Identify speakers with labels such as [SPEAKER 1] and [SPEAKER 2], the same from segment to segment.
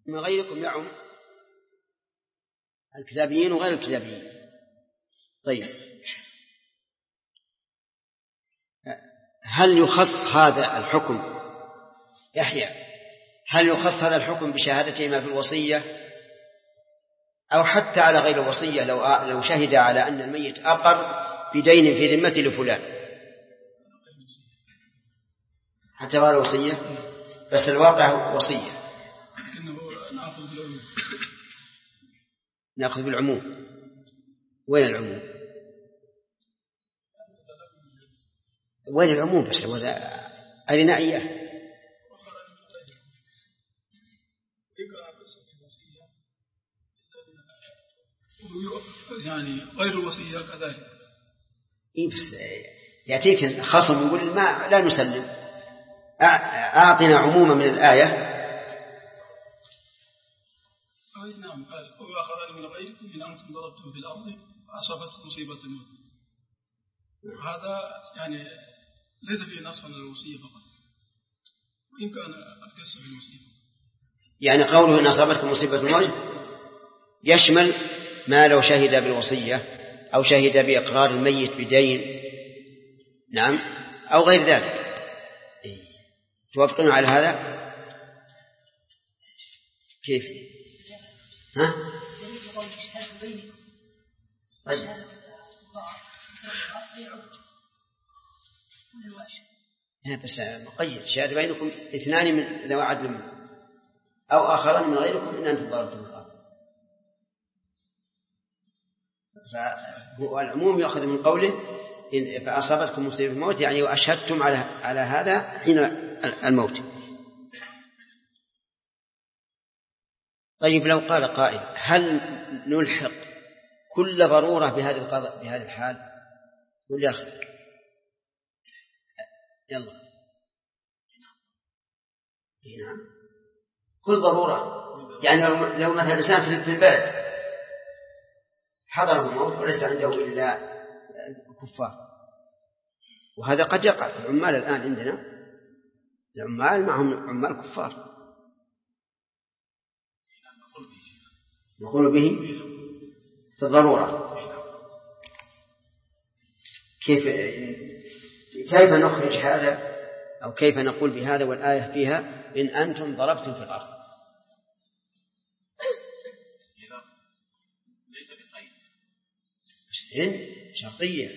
[SPEAKER 1] من غيركم يعم الكتابيين وغير الكتابيين. طيب، هل يخص هذا الحكم يحيى هل يخص هذا الحكم بشهادتهما في الوصية أو حتى على غير الوصية لو شهد على أن الميت أقر بدين في ذمته لفلان حتى على الوصية بس الواقع وصية نأخذ بالعموم. وين العموم؟ وين العموم بس أرنا إياه.
[SPEAKER 2] يعني غير الوصية كذلك.
[SPEAKER 1] إيه بس يأتيك خصم يقول ما لا نسلم. أعطنا عموما من الآية.
[SPEAKER 2] نعم قال وآخران من غيركم إن أنتم ضربتم في الأرض فأصابتكم مصيبة الموت. هذا يعني ليس فيه نص على الوصية فقط وإن كان القصة بالوصية.
[SPEAKER 1] يعني قوله إن أصابتكم مصيبة الموت يشمل ما لو شهد بالوصية أو شهد بإقرار الميت بدين نعم أو غير ذلك. توافقون على هذا؟ كيف؟ ها؟ بس مقيد شهادة بينكم اثنان من ذوي عدل منكم أو آخران من غيركم إن أنتم ضربتم الأرض. فالعموم يأخذ من قوله فأصابتكم مصيبة الموت يعني وأشهدتم على هذا حين الموت. طيب لو قال قائل هل نلحق كل ضرورة بهذه القضاء بهذه الحال؟ قل يا أخي يلا. نعم كل ضرورة يعني لو مثلا إنسان في البلد حضره الموت وليس عنده إلا كفار وهذا قد يقع في العمال الآن عندنا العمال معهم عمال كفار نقول به في الضرورة. كيف نخرج هذا أو كيف نقول بهذا والآية فيها إن أنتم ضربتم في الأرض؟
[SPEAKER 2] ليس بقيد
[SPEAKER 1] إن شرطية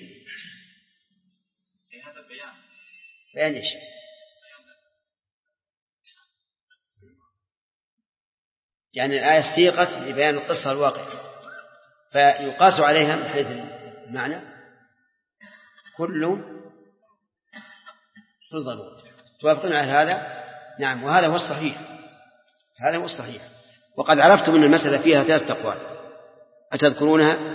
[SPEAKER 2] في هذا البيان
[SPEAKER 1] بيان إيش؟ يعني الآية سيقت لبيان القصة الواقع فيقاس عليها من حيث المعنى كل ضرورة. توافقون على هذا؟ نعم وهذا هو الصحيح. هذا هو الصحيح. وقد عرفتم أن المسألة فيها 3 أقوال أتذكرونها؟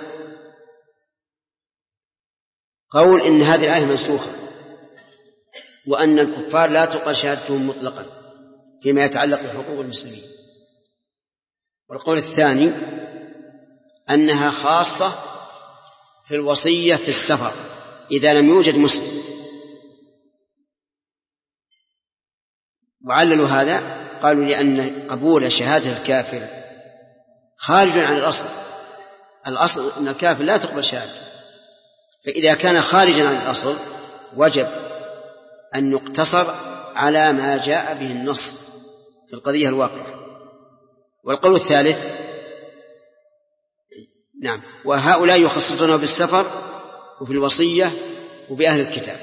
[SPEAKER 1] قول إن هذه الآية منسوخة وأن الكفار لا تقبل شهادتهم مطلقا فيما يتعلق بحقوق المسلمين. والقول الثاني أنها خاصة في الوصية في السفر إذا لم يوجد مسلم. وعللوا هذا قالوا لأن قبول شهادة الكافر خارج عن الأصل أن الكافر لا تقبل شهادته فإذا كان خارجا عن الأصل وجب أن يقتصر على ما جاء به النص في القضية الواقعة. والقول الثالث نعم وهؤلاء يخصصونه بالسفر وفي الوصية وبأهل الكتاب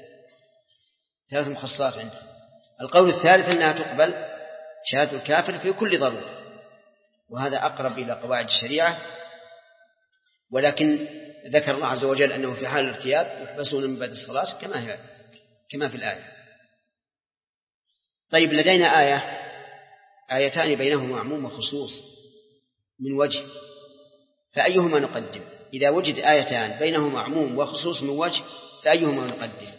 [SPEAKER 1] 3 مخصصات عندهم. القول الثالث أنها تقبل شهادة الكافر في كل ضرورة وهذا أقرب إلى قواعد الشريعة ولكن ذكر الله عز وجل أنه في حال الارتياب يحبسون من بعد الصلاة كما في الآية. طيب لدينا آيتان بينهما عموم وخصوص من وجه فأيهما نقدم؟ إذا وجد آيتان بينهما عموم وخصوص من وجه فأيهما نقدم؟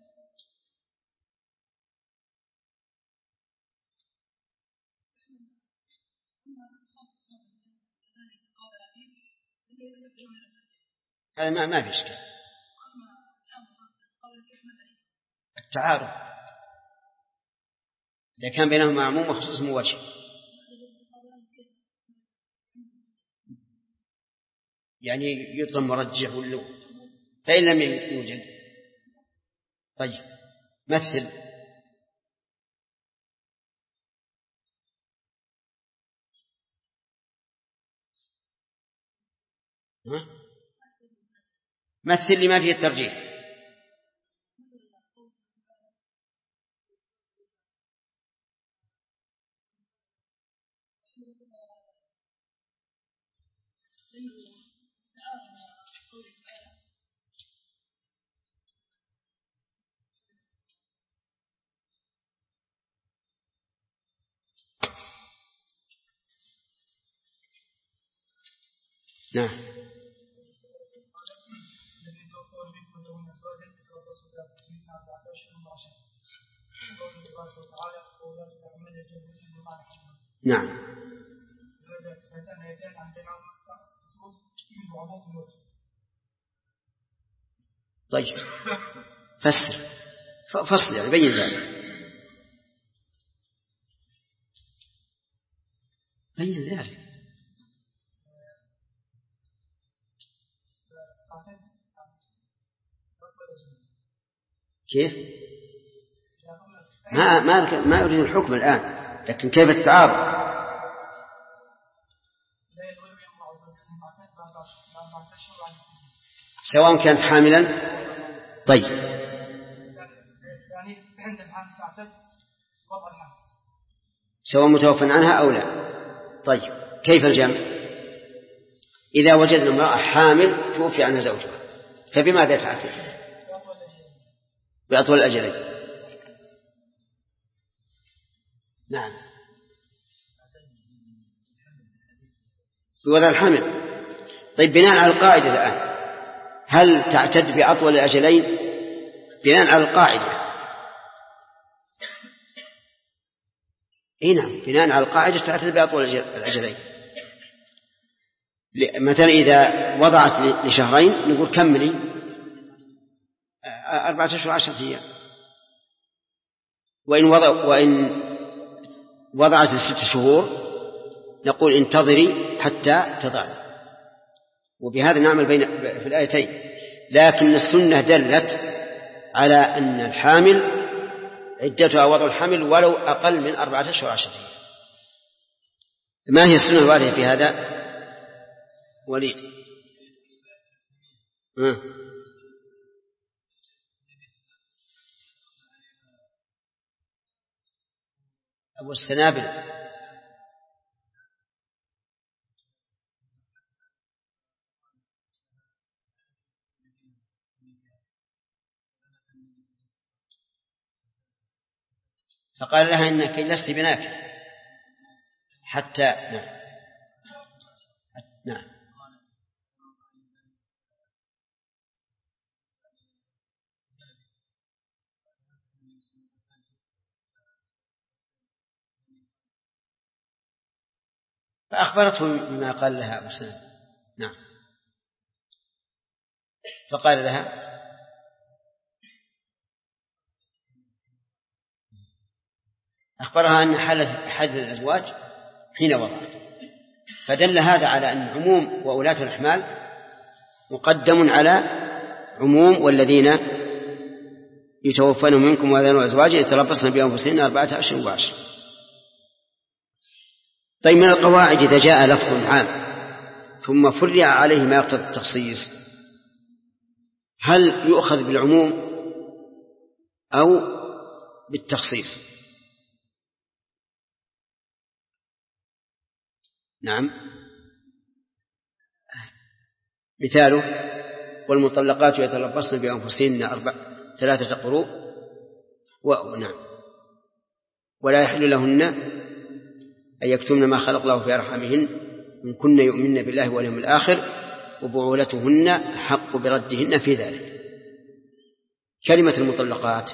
[SPEAKER 1] هذا ما في إشكال. التعارض إذا كان بينهما عموم وخصوص من وجه يعني يضغم مرجح واللو، فإن لم يوجد طيب مثل. مثل لما فيه الترجيح. نعم. نعم. طيب فصل يعني بين ذلك. بين ذلك. كيف؟ ما أريد الحكم الآن، لكن كيف التعارض؟ سواء كانت حاملا. طيب سواء متوفى عنها أو لا. طيب كيف الجمع؟ إذا وجدنا امرأة حامل توفي عنها زوجها فبماذا تعتد؟ بأطول الأجلين. نعم بوضع الحمل. طيب بناء على القاعدة الآن هل تعتد بأطول الأجلين؟ بناء على القاعدة نعم بناء على القاعدة تعتد بأطول الأجلين. مثلا إذا وضعت لشهرين نقول كملي 4 أشهر 10 أيام، وإن وضعت ل6 شهور نقول انتظري حتى تضع. وبهذا نعمل في الآيتين. لكن السنة دلت على أن الحامل عدتها وضع الحمل ولو أقل من 4 أشهر 10 أيام. ما هي السنة الواردة في هذا؟ وليد أبو السنابل. فقال لها إنك لست بنافع حتى نعم فأخبرته بما قال لها أبو سلمة. نعم فقال لها أخبرها أن حدث الأزواج حين وضعت. فدل هذا على أن عموم وولاة الأحمال مقدم على عموم والذين يتوفون منكم وذنوا أزواج يتربصن بأنفسهن 4 أشهر و10. طيب من القواعد إذا جاء لفظ عام ثم فرع عليه ما يقتضي التخصيص هل يؤخذ بالعموم أو بالتخصيص؟ نعم مثاله والمطلقات يتربصن بأنفسهن 3 قروء نعم ولا يحل لهن أن يكتمن ما خلق الله في أرحامهن إن كن يؤمن بالله واليوم الآخر وبعولتهن حق بردهن في ذلك. كلمة المطلقات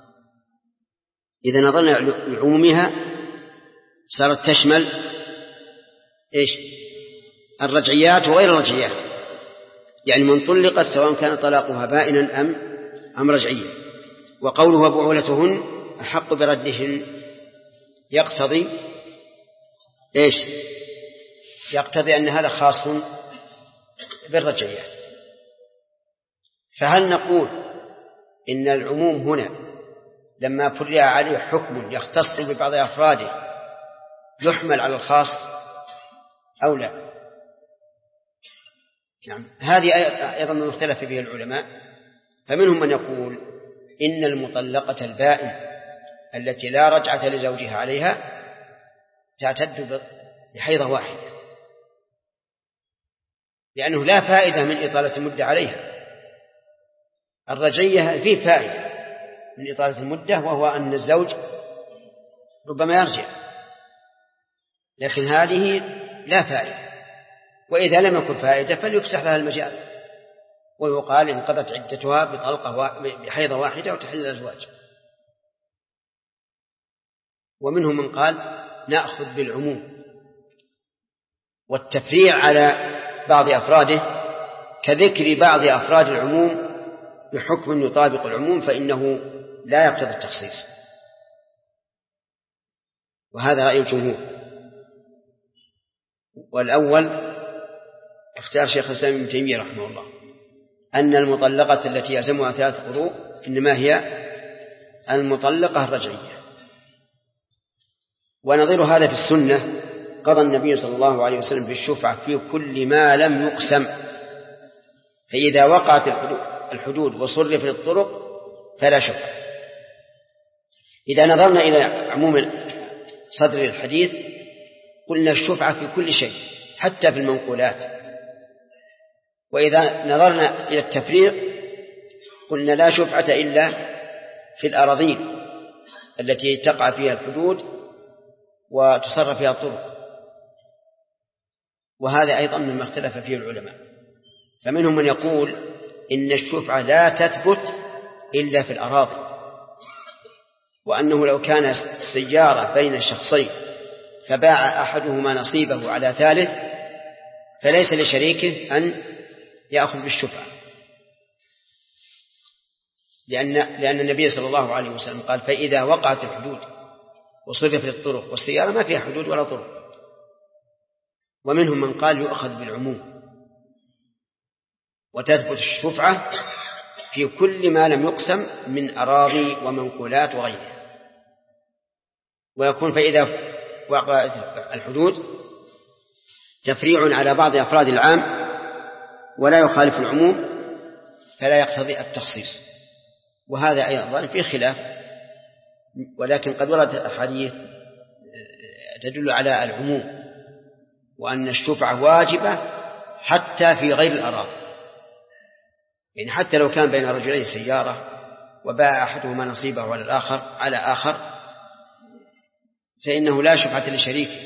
[SPEAKER 1] إذا نظرنا لعمومها صارت تشمل إيش؟ الرجعيات وغير الرجعيات، يعني من طلقت سواء كان طلاقها بائنا أم رجعيا. وقوله بعولتهن أحق بردهن يقتضي إيش؟ يقتضي أن هذا خاص بالرجعيات. فهل نقول إن العموم هنا لما فرع عليه حكم يختص ببعض أفراده يحمل على الخاص أو لا؟ نعم، هذه أيضا مختلف به العلماء، فمنهم من يقول إن المطلقة البائن التي لا رجعة لزوجها عليها تعتد بحيضة واحدة، لأنه لا فائدة من إطالة المدة عليها. الرجعية فيه فائدة من إطالة المدة، وهو أن الزوج ربما يرجع، لكن هذه لا فائدة. وإذا لم يكن فائدة فليفسح لها المجال ويقال انقضت عدتها بحيضة واحدة وتحل الأزواج. ومنهم من قال نأخذ بالعموم والتفريع على بعض أفراده كذكر بعض أفراد العموم بحكم يطابق العموم فإنه لا يقتضي التخصيص، وهذا رأي الجمهور. والأول اختار شيخ الإسلام ابن تيمية رحمه الله أن المطلقة التي يلزمها 3 قروء إنما هي المطلقة الرجعية. ونظير هذا في السنة قضى النبي صلى الله عليه وسلم بالشفعة في كل ما لم يقسم، فإذا وقعت الحدود وصرفت الطرق فلا شفعة. إذا نظرنا إلى عموم صدر الحديث قلنا الشفعة في كل شيء حتى في المنقولات. وإذا نظرنا إلى التفريق قلنا لا شفعة إلا في الأراضين التي تقع فيها الحدود وتصرف فيها الطرق، وهذا أيضا مما اختلف فيه العلماء. فمنهم من يقول إن الشفعة لا تثبت إلا في الأراضي، وأنه لو كان السيارة بين الشخصين فباع أحدهما نصيبه على ثالث فليس لشريكه أن يأخذ بالشفعة، لأن النبي صلى الله عليه وسلم قال فإذا وقعت الحدود وصرفت الطرق، والسيارة ما فيها حدود ولا طرق. ومنهم من قال يؤخذ بالعموم وتثبت الشفعة في كل ما لم يقسم من أراضي ومنقولات وغيرها، ويكون فإذا وقعت الحدود تفريع على بعض أفراد العام ولا يخالف العموم فلا يقتضي التخصيص. وهذا أيضا في خلاف، ولكن قد وردت أحاديث تدل على العموم وأن الشفعة واجبة حتى في غير الأراضي، يعني حتى لو كان بين رجلين سيارة وباع أحدهما نصيبه على آخر فإنه لا شفعة لشريكه،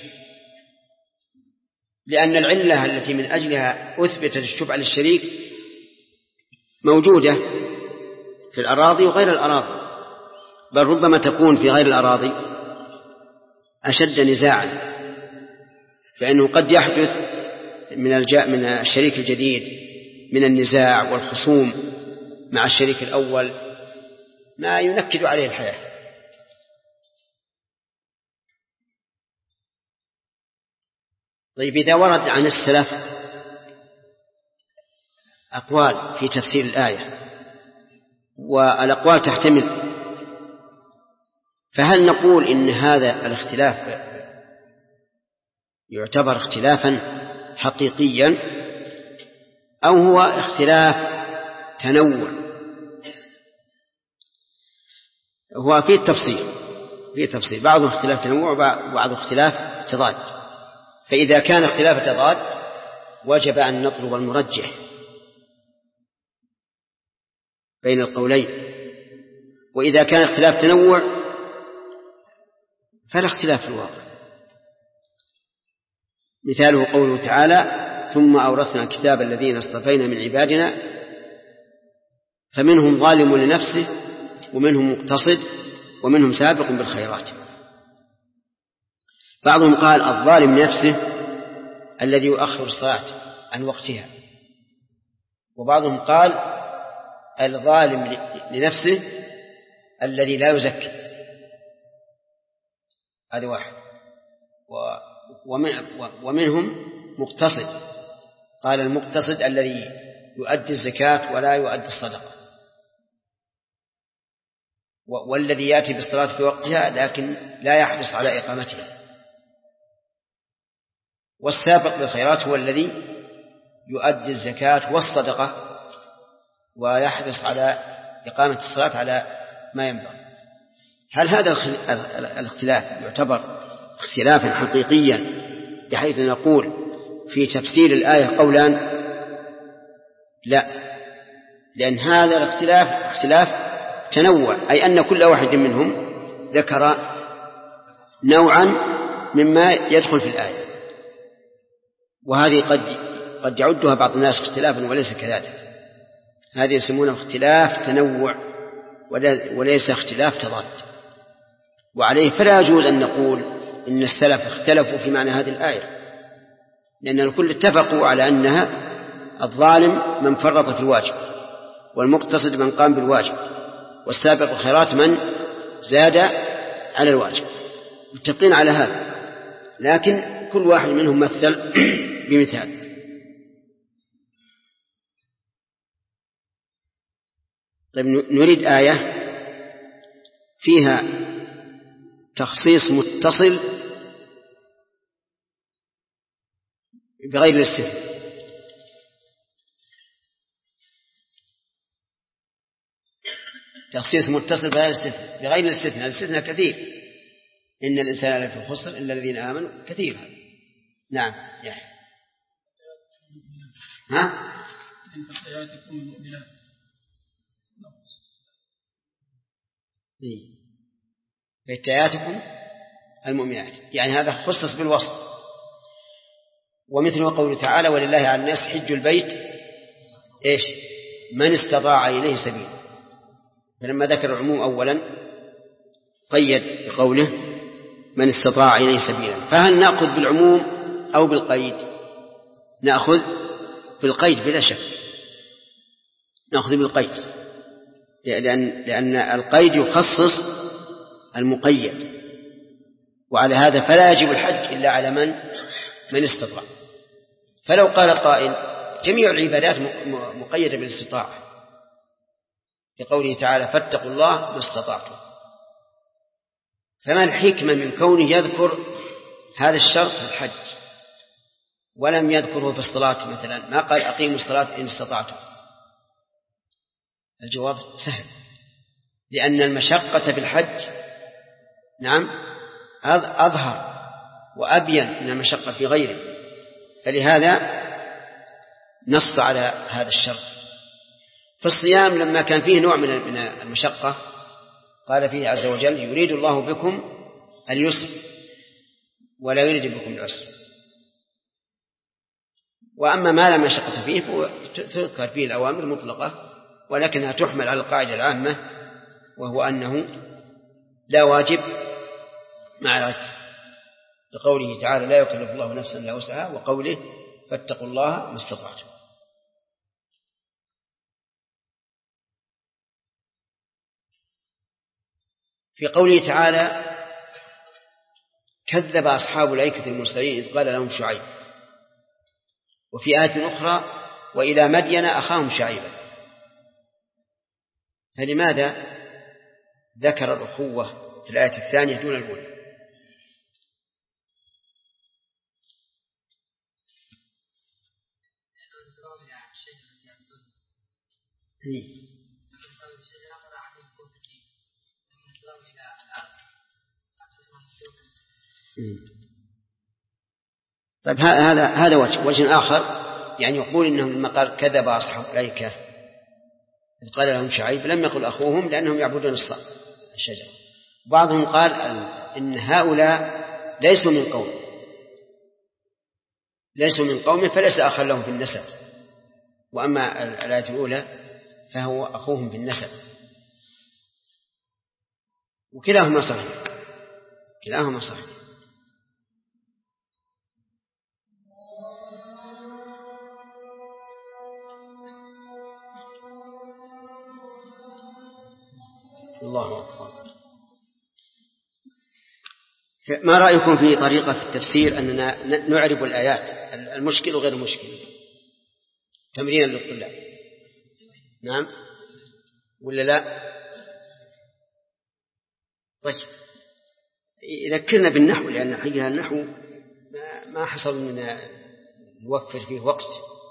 [SPEAKER 1] لأن العلة التي من أجلها أثبتت الشفعة للشريك موجودة في الأراضي وغير الأراضي، بل ربما تكون في غير الأراضي أشد نزاعا، فإنه قد يحدث من الشريك الجديد من النزاع والخصوم مع الشريك الأول ما ينكد عليه الحياة. طيب، إذا ورد عن السلف أقوال في تفسير الآية والأقوال تحتمل، فهل نقول إن هذا الاختلاف يعتبر اختلافا حقيقيا أو هو اختلاف تنوع؟ هو في تفصيل بعض اختلاف تنوع وبعض اختلاف تضاد. فإذا كان اختلاف تضاد وجب أن نطلب المرجح بين القولين، وإذا كان اختلاف تنوع فلا اختلاف في الواقع. مثاله قوله تعالى ثم أورثنا الكتاب الذين اصطفينا من عبادنا فمنهم ظالم لنفسه ومنهم مقتصد ومنهم سابق بالخيرات. بعضهم قال الظالم لنفسه الذي يؤخر الصلاة عن وقتها، وبعضهم قال الظالم لنفسه الذي لا يزكي. هذا واحد. ومنهم مقتصد قال المقتصد الذي يؤدي الزكاة ولا يؤدي الصدقة، والذي يأتي بالصلاة في وقتها لكن لا يحرص على إقامتها. والسابق بالخيرات هو الذي يؤدي الزكاة والصدقة ويحرص على إقامة الصلاة على ما ينبغي. هل هذا الاختلاف يعتبر اختلافا حقيقيا بحيث نقول في تفسير الآية قولان؟ لا، لأن هذا الاختلاف اختلاف تنوع، أي أن كل واحد منهم ذكر نوعا مما يدخل في الآية، وهذه قد يعدها بعض الناس اختلافا وليس كذلك. هذه يسمونه اختلاف تنوع وليس اختلاف تضاد، وعليه فلا يجوز أن نقول إن السلف اختلفوا في معنى هذه الآية، لأن الكل اتفقوا على أنها الظالم من فرط في الواجب، والمقتصد من قام بالواجب، والسابق الخيرات من زاد على الواجب، متفقين على هذا، لكن كل واحد منهم مثل بمثال. طيب نريد آية فيها تخصيص متصل بغير الاستثناء. تخصيص متصل بغير الاستثناء. الاستثناء كثير، إن الإنسان لفي خسر إلا الذين آمنوا، كثير. نعم يحيى. ها؟
[SPEAKER 2] فتياتكم المؤمنات.
[SPEAKER 1] فتياتكم المؤمنات، يعني هذا خصص بالوصف. ومثل قوله تعالى ولله على الناس حج البيت إيش؟ من استطاع إليه سبيلا. فلما ذكر العموم أولا قيد بقوله من استطاع إليه سبيلا. فهل نأخذ بالعموم أو بالقيد؟ نأخذ بالقيد بلا شك، نأخذ بالقيد، لأن القيد يخصص المقيد، وعلى هذا فلا يجب الحج إلا على من استطاع. فلو قال قائل جميع العبادات مقيدة بالاستطاعة لقوله تعالى فاتقوا الله ما استطعتم، فما الحكمة من كونه يذكر هذا الشرط في الحج ولم يذكره في الصلاة مثلا؟ ما قال أقيموا الصلاة إن استطعتم. الجواب سهل، لأن المشقة في الحج نعم أظهر وأبين من المشقة في غيره، فلهذا نص على هذا الشرط. في الصيام لما كان فيه نوع من المشقة قال فيه عز وجل يريد الله بكم اليسر ولا يريد بكم العسر. وأما ما لا مشقة فيه تذكر فيه الأوامر المطلقة، ولكنها تحمل على القاعدة العامة، وهو أنه لا واجب مع العجز، لقوله تعالى لا يكلف الله نفسا إلا وسعها، وقوله فاتقوا الله ما استطعتم. في قوله تعالى كذب أصحاب الأيكة المرسلين إذ قال لهم شعيب، وفي آية أخرى وإلى مدين أخاهم شعيبا. فلماذا ذكر الأخوة في الآية الثانية دون الأولى؟ طيب هذا وجه آخر، يعني يقول إنهم لما قال كذب أصحاب الأيكة إذ قال لهم شعيب لم يقل أخوهم لأنهم يعبدون الشجرة. بعضهم قال إن هؤلاء ليسوا من قوم فليس أخا لهم في النسب، وأما الآية الأولى فهو أخوهم في النسب. وكلاهما صحيح، كلاهما صحيح. الله أكبر. ما رأيكم في طريقة في التفسير أننا نعرب الآيات المشكل وغير المشكل؟ تمرينا للطلاب. نعم ولا لا؟ طيب يذكرنا بالنحو، لأن حقيقة النحو ما حصل من نوفر فيه وقت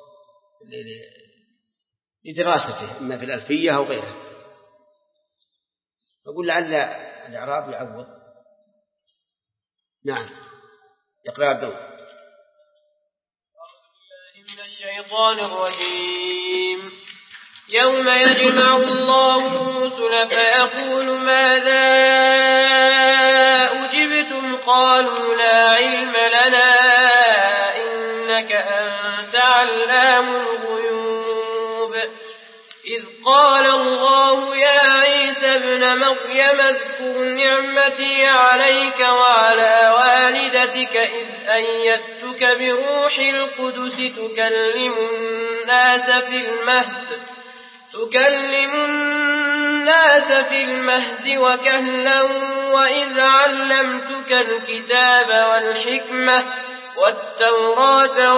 [SPEAKER 1] لدراسته إما في الألفية أو غيرها. أقول لعل الإعراب يعوض. نعم يقرأ الدور.
[SPEAKER 3] من الشيطان الرجيم. يوم يجمع الله الرسل فيقول ماذا أجبتم قالوا لا علم لنا إنك أنت علام الغيوب. إذ قال الله يا عيسى ابن مريم اذكر نعمتي عليك وعلى والدتك إذ أيدتك بروح القدس تكلم الناس في المهد وكهلا وإذ علمتك الكتاب والحكمة والتوراة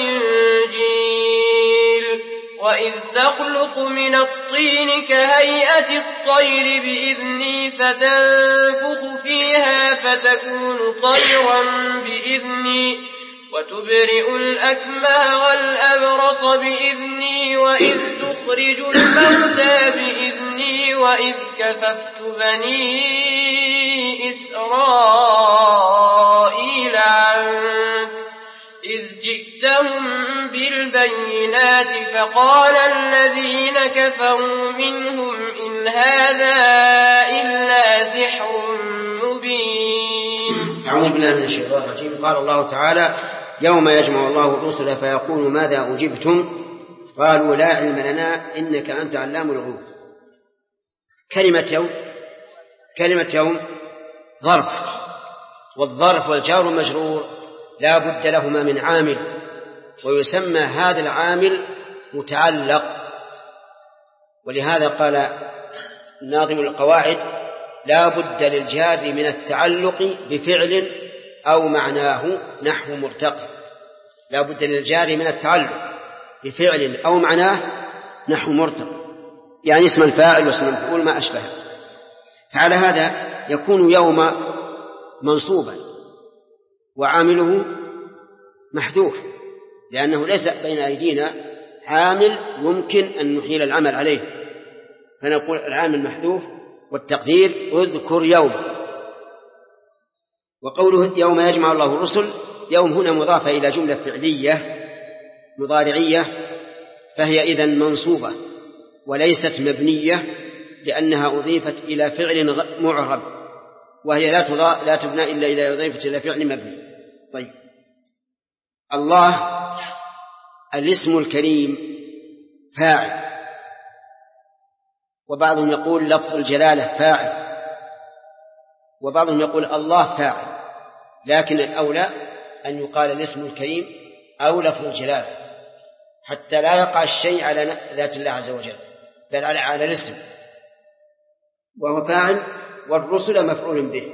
[SPEAKER 3] والإنجيل وإذ تخلق من الطين كهيئة الطير بإذني فتنفخ فيها فتكون طيرا بإذني وتبرئ الأكمه والأبرص بإذني وإذ تخرج الموتى بإذني وإذ كففت بني إسرائيل عنك إذ جئتهم بالبينات فقال الذين كفروا منهم إن هذا إلا سحر مبين.
[SPEAKER 1] أعوذ بالله من الشيطان الرجيم. قال الله تعالى يوم يجمع الله الرسل فيقول ماذا أجبتم قالوا لا علم لنا إنك أنت علام الغيوب. كلمة يوم ظرف، والظرف والجار مجرور لا بد لهما من عامل، ويسمى هذا العامل متعلق. ولهذا قال ناظم القواعد لا بد للجار من التعلق بفعل أو معناه نحو مرتقي. لا بد للجار من التعلق بفعل أو معناه نحو مرتقي، يعني اسم الفاعل واسم المفعول ما أشبه. فعلى هذا يكون يوم منصوبا وعامله محذوف، لأنه ليس بين أيدينا عامل يمكن أن نحيل العمل عليه، فنقول العامل محذوف والتقدير اذكر يوم. وقوله يوم يجمع الله الرسل، يوم هنا مضافة إلى جملة فعلية مضارعية، فهي إذن منصوبة وليست مبنية، لأنها أضيفت إلى فعل معرب، وهي لا تبنى إلا إذا أضيفت إلى فعل مبني. طيب الله الاسم الكريم فاعل، وبعضهم يقول لفظ الجلالة فاعل، وبعضهم يقول الله فاعل، لكن الأولى أن يقال الاسم الكريم أو لفظ الجلالة حتى لا يقع الشيء على ذات الله عز وجل بل على الاسم، وهو فاعل، والرسل مفعول به.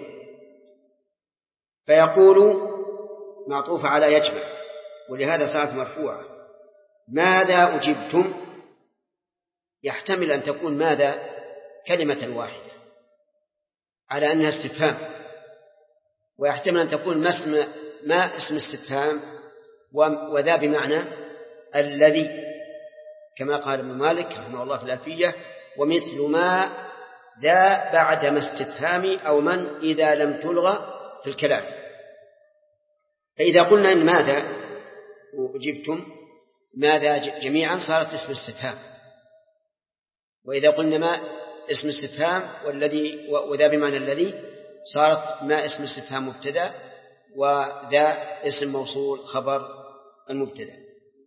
[SPEAKER 1] فيقول معطوف على يجمع، ولهذا صارت مرفوعة. ماذا أجبتم؟ يحتمل أن تكون ماذا كلمة واحدة على أنها استفهام، ويحتمل أن تكون ما اسم استفهام وذا بمعنى الذي، كما قال ابن مالك رحمه الله في الألفية ومثل ما ذا بعد ما استفهام أو من إذا لم تلغى في الكلام. فإذا قلنا إن ماذا أجبتم ماذا جميعا صارت اسم استفهام، وإذا قلنا ما اسم استفهام والذي وذا بمعنى الذي صارت ما اسم استفهام مبتدأ وذا اسم موصول خبر المبتدأ.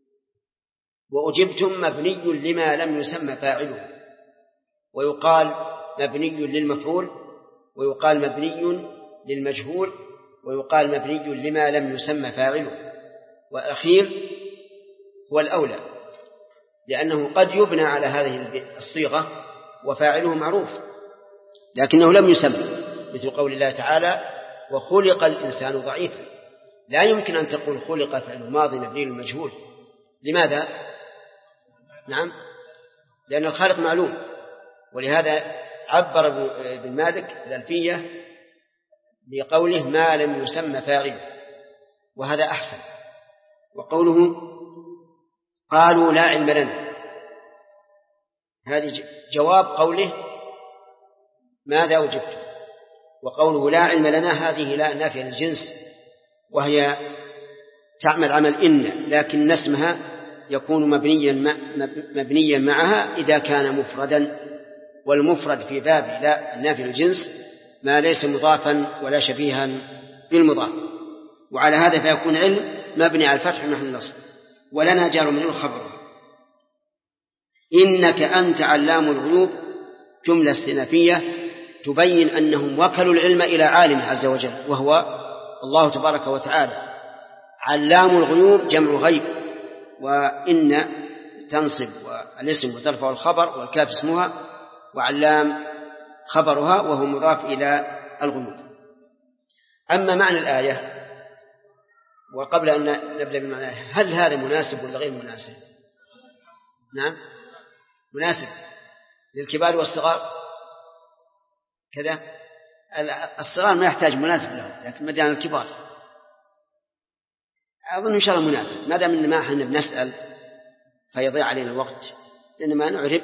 [SPEAKER 1] وأجبتم مبني لما لم يسمى فاعله، ويقال مبني للمفعول، ويقال مبني للمجهول، ويقال مبني لما لم يسمى فاعله، والأخير هو الأولى، لأنه قد يبنى على هذه الصيغة وفاعله معروف لكنه لم يسمى، مثل قول الله تعالى وخلق الإنسان ضعيفا. لا يمكن أن تقول خلق فعل ماضي مبني للمجهول. لماذا؟ نعم، لأن الخالق معلوم، ولهذا عبر ابن مالك الألفية بقوله ما لم يسمى فاعله، وهذا أحسن. وقوله قالوا لا علم لنا، هذه جواب قوله ماذا أجبت. وقوله لا علم لنا هذه لا نافية للجنس، وهي تعمل عمل إن، لكن اسمها يكون مبنيا معها إذا كان مفردا، والمفرد في باب لا نافية للجنس ما ليس مضافا ولا شبيها بالمضاف، وعلى هذا فيكون علم مبني على الفتح محل النصب. ولنا جار من الخبر إنك أنت علام الغيوب جملة استئنافية تبين أنهم وكلوا العلم إلى عالم عز وجل وهو الله تبارك وتعالى. علام الغيوب جمع غيب، وإن تنصب والاسم وترفع الخبر والكاف اسمها، وعلام خبرها وهو مضاف إلى الغيوب. أما معنى الآية، وقبل أن نبدأ بالمعنى، هل هذا مناسب ولا غير مناسب؟ نعم مناسب للكبار والصغار كذا. الصغار ما يحتاج مناسب له، لكن ما دام الكبار أظن إن شاء الله مناسب، ما دام إن ما احنا بنسأل فيضيع علينا الوقت، إنما نعرب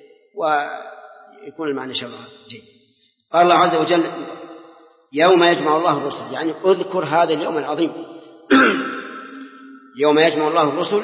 [SPEAKER 1] ويكون المعنى إن شاء الله جيد. قال الله عز وجل يوم يجمع الله الرسل، يعني اذكر هذا اليوم العظيم يوم يجمع الله الرسل،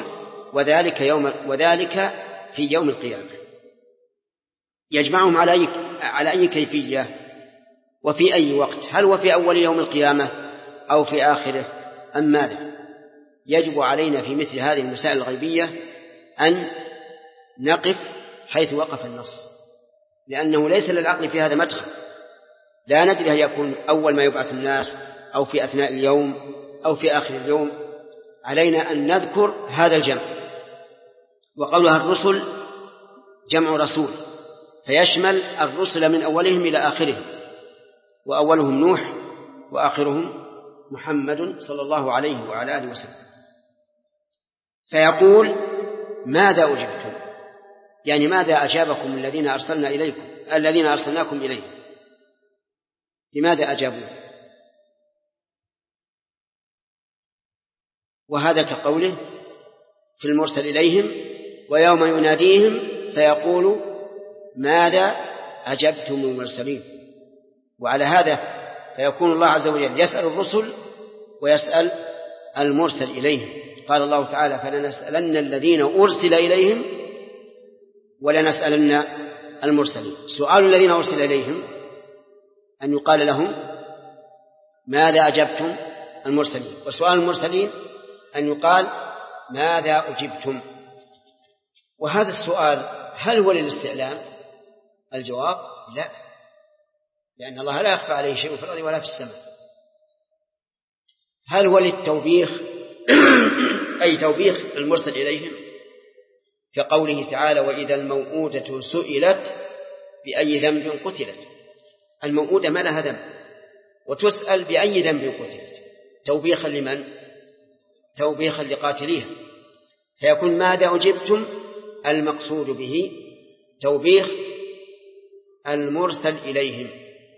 [SPEAKER 1] وذلك في يوم القيامة. يجمعهم على أي كيفية وفي أي وقت؟ هل هو في أول يوم القيامة أو في آخره أم ماذا؟ يجب علينا في مثل هذه المسائل الغيبية أن نقف حيث وقف النص، لأنه ليس للعقل في هذا مدخل. لا ندري هل يكون أول ما يبعث الناس أو في أثناء اليوم أو في آخر اليوم. علينا أن نذكر هذا الجمع. وقولها الرسل جمع رسول، فيشمل الرسل من أولهم إلى آخرهم، وأولهم نوح وآخرهم محمد صلى الله عليه وعلى آله وسلم. فيقول ماذا أجبتم، يعني ماذا أجابكم الذين أرسلناكم إليهم، لماذا أجابوا؟ وهذا كقوله في المرسل إليهم ويوم يناديهم فيقول ماذا أجبتم المرسلين. وعلى هذا فيكون الله عز وجل يسأل الرسل ويسأل المرسل إليهم. قال الله تعالى فلنسألن الذين أرسل إليهم ولنسألن المرسلين. سؤال الذين أرسل إليهم أن يقال لهم ماذا أجبتم المرسلين، وسؤال المرسلين أن يقال ماذا أجبتم. وهذا السؤال هل هو للاستعلام؟ الجواب لا، لأن الله لا يخفى عليه شيء في الأرض ولا في السماء. هل هو للتوبيخ أي توبيخ المرسل إليهم، كقوله تعالى وإذا الموءودة سئلت بأي ذنب قتلت. الموءودة ما لها ذنب وتسأل بأي ذنب قتلت، توبيخا لمن؟ توبيخا لقاتليها. فيكون ماذا أجبتم المقصود به توبيخ المرسل إليهم،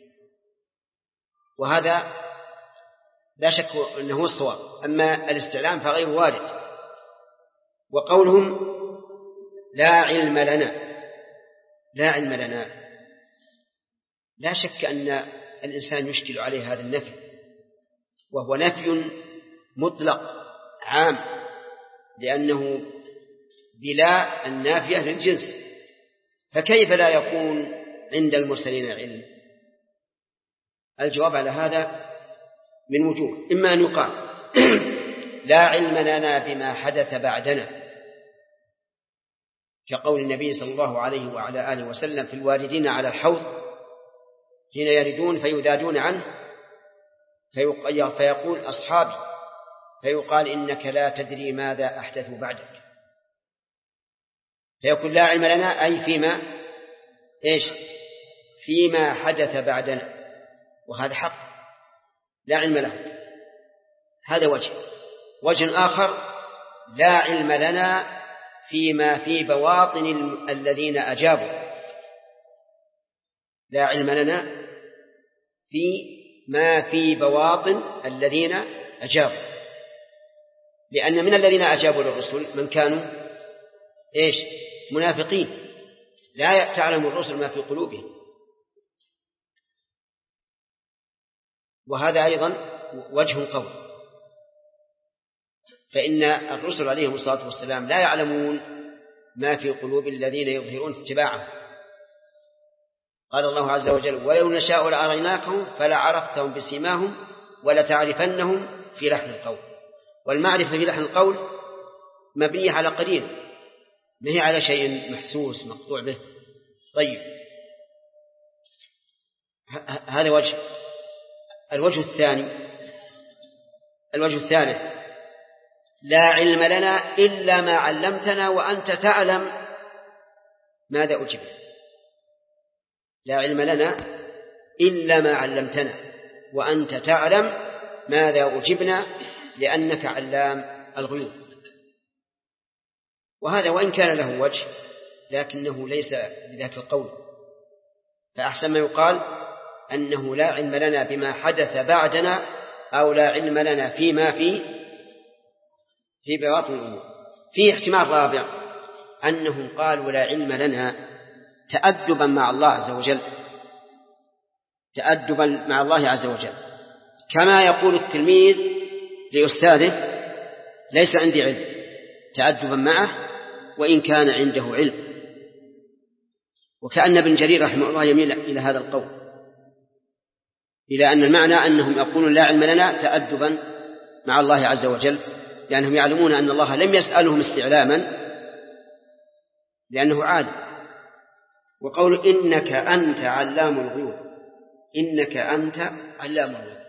[SPEAKER 1] وهذا لا شك أنه الصواب. أما الاستعلام فغير وارد. وقولهم لا علم لنا، لا شك أن الإنسان يشكل عليه هذا النفي، وهو نفي مطلق عام، لأنه بلا النافية للجنس، فكيف لا يكون عند المرسلين علم؟ الجواب على هذا من وجوه. إما أن يقال لا علم لنا بما حدث بعدنا، كقول النبي صلى الله عليه وعلى آله وسلم في الواردين على الحوض حين يردون فيذادون عنه فيقول أصحابي، فيقال إنك لا تدري ماذا أحدث بعدك. فيقول لا علم لنا أي فيما حدث بعدنا، وهذا حق لا علم له. هذا وجه آخر لا علم لنا فيما في بواطن الذين أجابوا، لا علم لنا فيما في بواطن الذين أجابوا، لأن من الذين أجابوا للرسل من كانوا منافقين، لا تعلم الرسل ما في قلوبهم. وهذا أيضا وجه قول، فإن الرسل عليهم الصلاة والسلام لا يعلمون ما في قلوب الذين يظهرون اتباعهم. قال الله عز وجل: ولو نشاء لأريناكهم فلعرفتهم بسيماهم ولتعرفنهم في لحن القول. والمعرفة في لحن القول مبنية على قرينة، ما هي على شيء محسوس مقطوع به. طيب، هذا وجه. الوجه الثالث: لا علم لنا إلا ما علمتنا وأنت تعلم ماذا أجبنا. لا علم لنا إلا ما علمتنا وأنت تعلم ماذا أجبنا لأنك علام الغيوب. وهذا وإن كان له وجه لكنه ليس بذاك القول، فأحسن ما يقال أنه لا علم لنا بما حدث بعدنا، أو لا علم لنا فيما في بواطن الأمور. في احتمال رابع أنهم قالوا لا علم لنا تأدبا مع الله عز وجل، تأدبا مع الله عز وجل، كما يقول التلميذ لأستاذه: ليس عندي علم، تأدبا معه وإن كان عنده علم. وكأن ابن جرير رحمه الله يميل إلى هذا القول، إلى أن المعنى أنهم يقولون لا علم لنا تأدبا مع الله عز وجل، لأنهم يعلمون أن الله لم يسألهم استعلاما لأنه عالم. وقول إنك أنت علام الغيوب، إنك أنت علام الغيوب،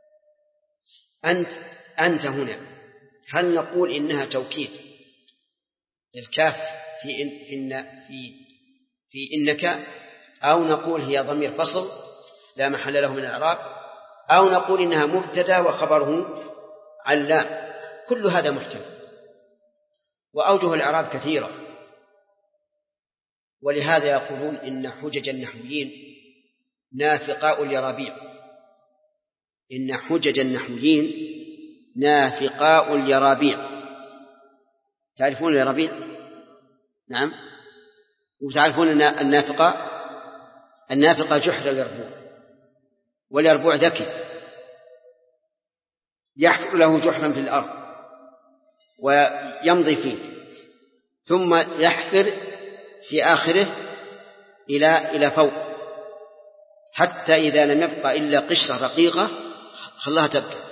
[SPEAKER 1] أنت هنا هل نقول إنها توكيد الكاف في إنك، أو نقول هي ضمير فصل لا محل له من الإعراب، أو نقول إنها مبتدأ وخبره علام؟ كل هذا محتمل. وأوجه الإعراب كثيرة، ولهذا يقولون إن حجج النحويين نافقاء اليرابيع، إن حجج النحويين نافقاء اليرابيع. تعرفون اليرابيع؟ نعم. وتعرفون النافقة جحر اليربوع، واليربوع ذكي يحفر له جحرا في الأرض ويمضي فيه، ثم يحفر في آخره إلى فوق، حتى إذا لم يبقى إلا قشرة رقيقة خلاها تبقى.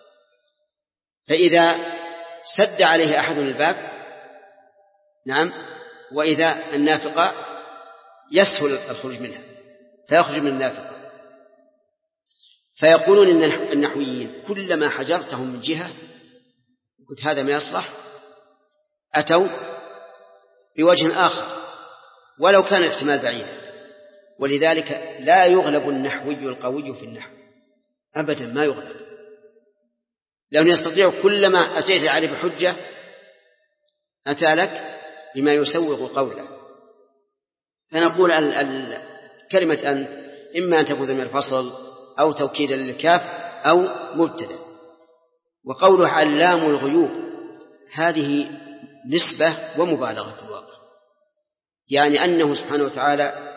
[SPEAKER 1] فإذا سد عليه أحد الباب، نعم، وإذا النافقة يسهل الخروج منها فيخرج من النافقة. فيقولون إن النحويين كلما حجرتهم من جهة قلت هذا ما يصلح، أتوا بوجه آخر ولو كان الاحتمال بعيدا. ولذلك لا يغلب النحوي القوي في النحو أبدا، ما يغلب، لأنه يستطيع كلما أتيت عليه بحجة أتى لك بما يسوغ قوله. فنقول كلمة أن إما أن تكون من الفصل أو توكيدا للكاف أو مبتدأ. وقوله علام الغيوب هذه نسبة ومبالغة في الواقع، يعني أنه سبحانه وتعالى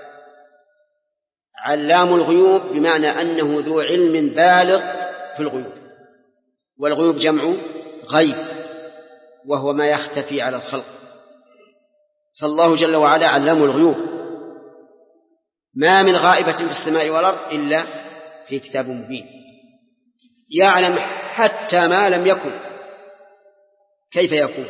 [SPEAKER 1] علام الغيوب بمعنى أنه ذو علم بالغ في الغيوب، والغيوب جمع غيب وهو ما يختفي على الخلق. فالله جل وعلا علام الغيوب، ما من غائبة في السماء والأرض إلا في كتاب مبين، يعلم حتى ما لم يكن كيف يكون.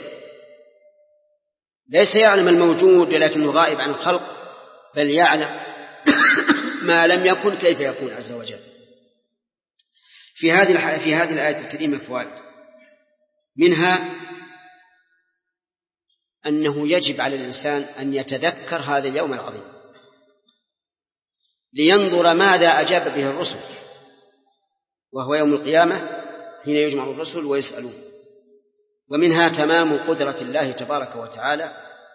[SPEAKER 1] ليس يعلم الموجود لكنه غائب عن الخلق، بل يعلم ما لم يكن كيف يكون عز وجل. في هذه الآية الكريمة فوائد، منها أنه يجب على الإنسان أن يتذكر هذا اليوم العظيم لينظر ماذا أجاب به الرسل، وهو يوم القيامة حين يجمع الرسل ويسألون. ومنها تمام قدرة الله تبارك وتعالى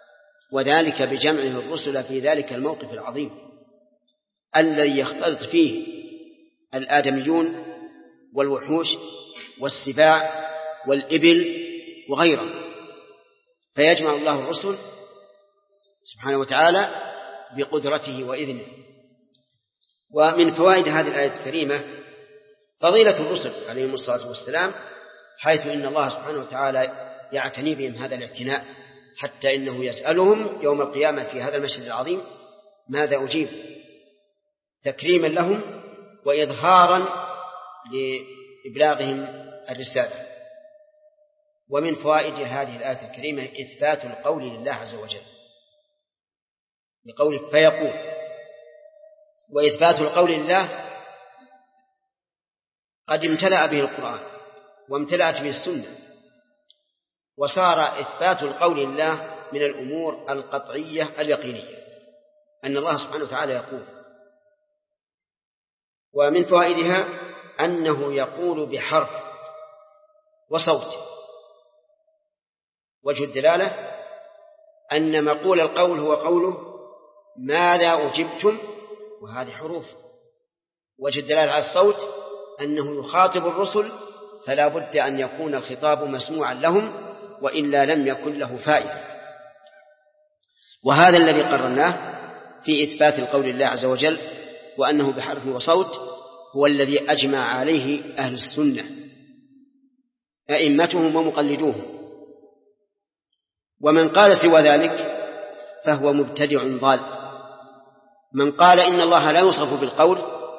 [SPEAKER 1] وذلك بجمعه الرسل في ذلك الموقف العظيم الذي يختلط فيه الآدميون والوحوش والسباع والإبل وغيره، فيجمع الله الرسل سبحانه وتعالى بقدرته وإذنه. ومن فوائد هذه الآية الكريمة فضيلة الرسل عليهم الصلاة والسلام، حيث إن الله سبحانه وتعالى يعتني بهم هذا الاعتناء، حتى إنه يسألهم يوم القيامة في هذا المشهد العظيم ماذا أجيب، تكريما لهم وإظهارا لإبلاغهم الرسالة. ومن فوائد هذه الآية الكريمة إثبات القول لله عز وجل بقوله فيقول، وإثبات القول لله قد امتلأ به القرآن وامتلأت به السنة، وصار إثبات القول لله من الأمور القطعية اليقينية أن الله سبحانه وتعالى يقول. ومن فوائدها أنه يقول بحرف وصوت. وجه الدلالة أن مقول القول هو قوله ماذا أجبتم، وهذه حروف. وجه الدلالة على الصوت أنه يخاطب الرسل، فلا بد أن يكون الخطاب مسموعا لهم، وإلا لم يكن له فائدة. وهذا الذي قررناه في إثبات القول لله عز وجل، وأنه بحرف وصوت، هو الذي أجمع عليه أهل السنة أئمتهم ومقلدوهم. ومن قال سوى ذلك فهو مبتدع ضال. من قال إن الله لا يوصف بالقول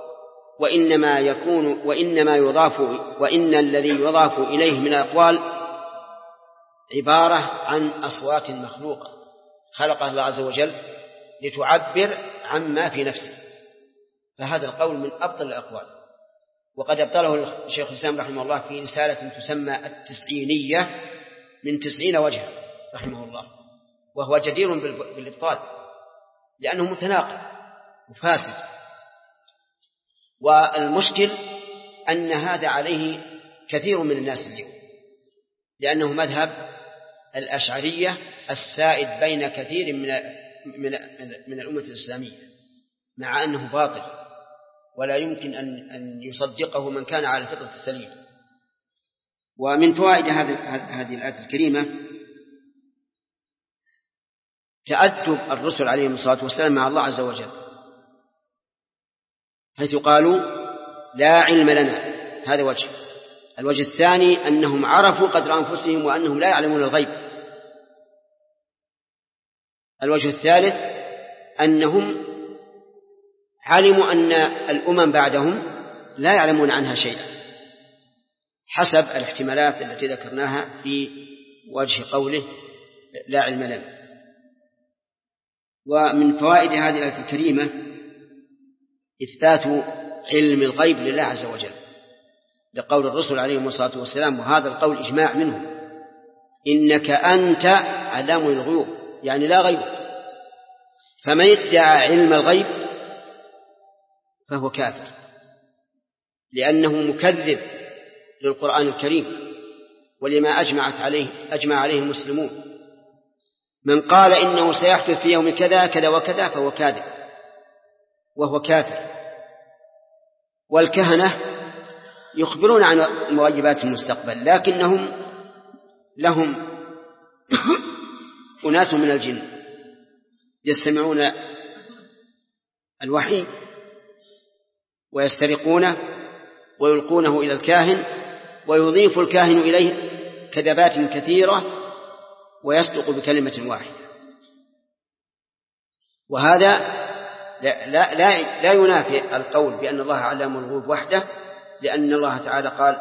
[SPEAKER 1] وإن الذي يضاف إليه من الأقوال عبارة عن أصوات مخلوقة خلقها الله عز وجل لتعبر عما في نفسه، فهذا القول من أبطل الأقوال، وقد أبطله الشيخ الإسلام رحمه الله في رسالة تسمى التسعينية من 90 وجها رحمه الله، وهو جدير بالإبطال لأنه متناقض وفاسد. والمشكل أن هذا عليه كثير من الناس اليوم، لأنه مذهب الأشعرية السائد بين كثير من الأمة الإسلامية، مع أنه باطل ولا يمكن أن يصدقه من كان على الفطرة السليمة. ومن فوائد هذه الآية الكريمة تأدب الرسل عليهم الصلاة والسلام مع الله عز وجل، حيث قالوا لا علم لنا. هذا وجه. الوجه الثاني أنهم عرفوا قدر أنفسهم وأنهم لا يعلمون الغيب. الوجه الثالث أنهم علموا أن الأمم بعدهم لا يعلمون عنها شيئا حسب الاحتمالات التي ذكرناها في وجه قوله لا علم لنا. ومن فوائد هذه الآية الكريمة إثبات علم الغيب لله عز وجل لقول الرسل عليهم الصلاة والسلام، وهذا القول إجماع منهم، إنك أنت علام الغيوب، يعني لا غيب. فمن ادعى علم الغيب فهو كافر، لأنه مكذب للقرآن الكريم ولما أجمع عليه المسلمون. من قال إنه سيحدث في يوم كذا كذا وكذا فهو كاذب وهو كافر. والكهنة يخبرون عن مواجبات المستقبل، لكنهم لهم أناس من الجن يستمعون الوحي ويسترقونه ويلقونه إلى الكاهن، ويضيف الكاهن إليه كذبات كثيرة ويصدق بكلمة واحدة. وهذا لا ينافي القول بأن الله علام الغيوب وحده، لأن الله تعالى قال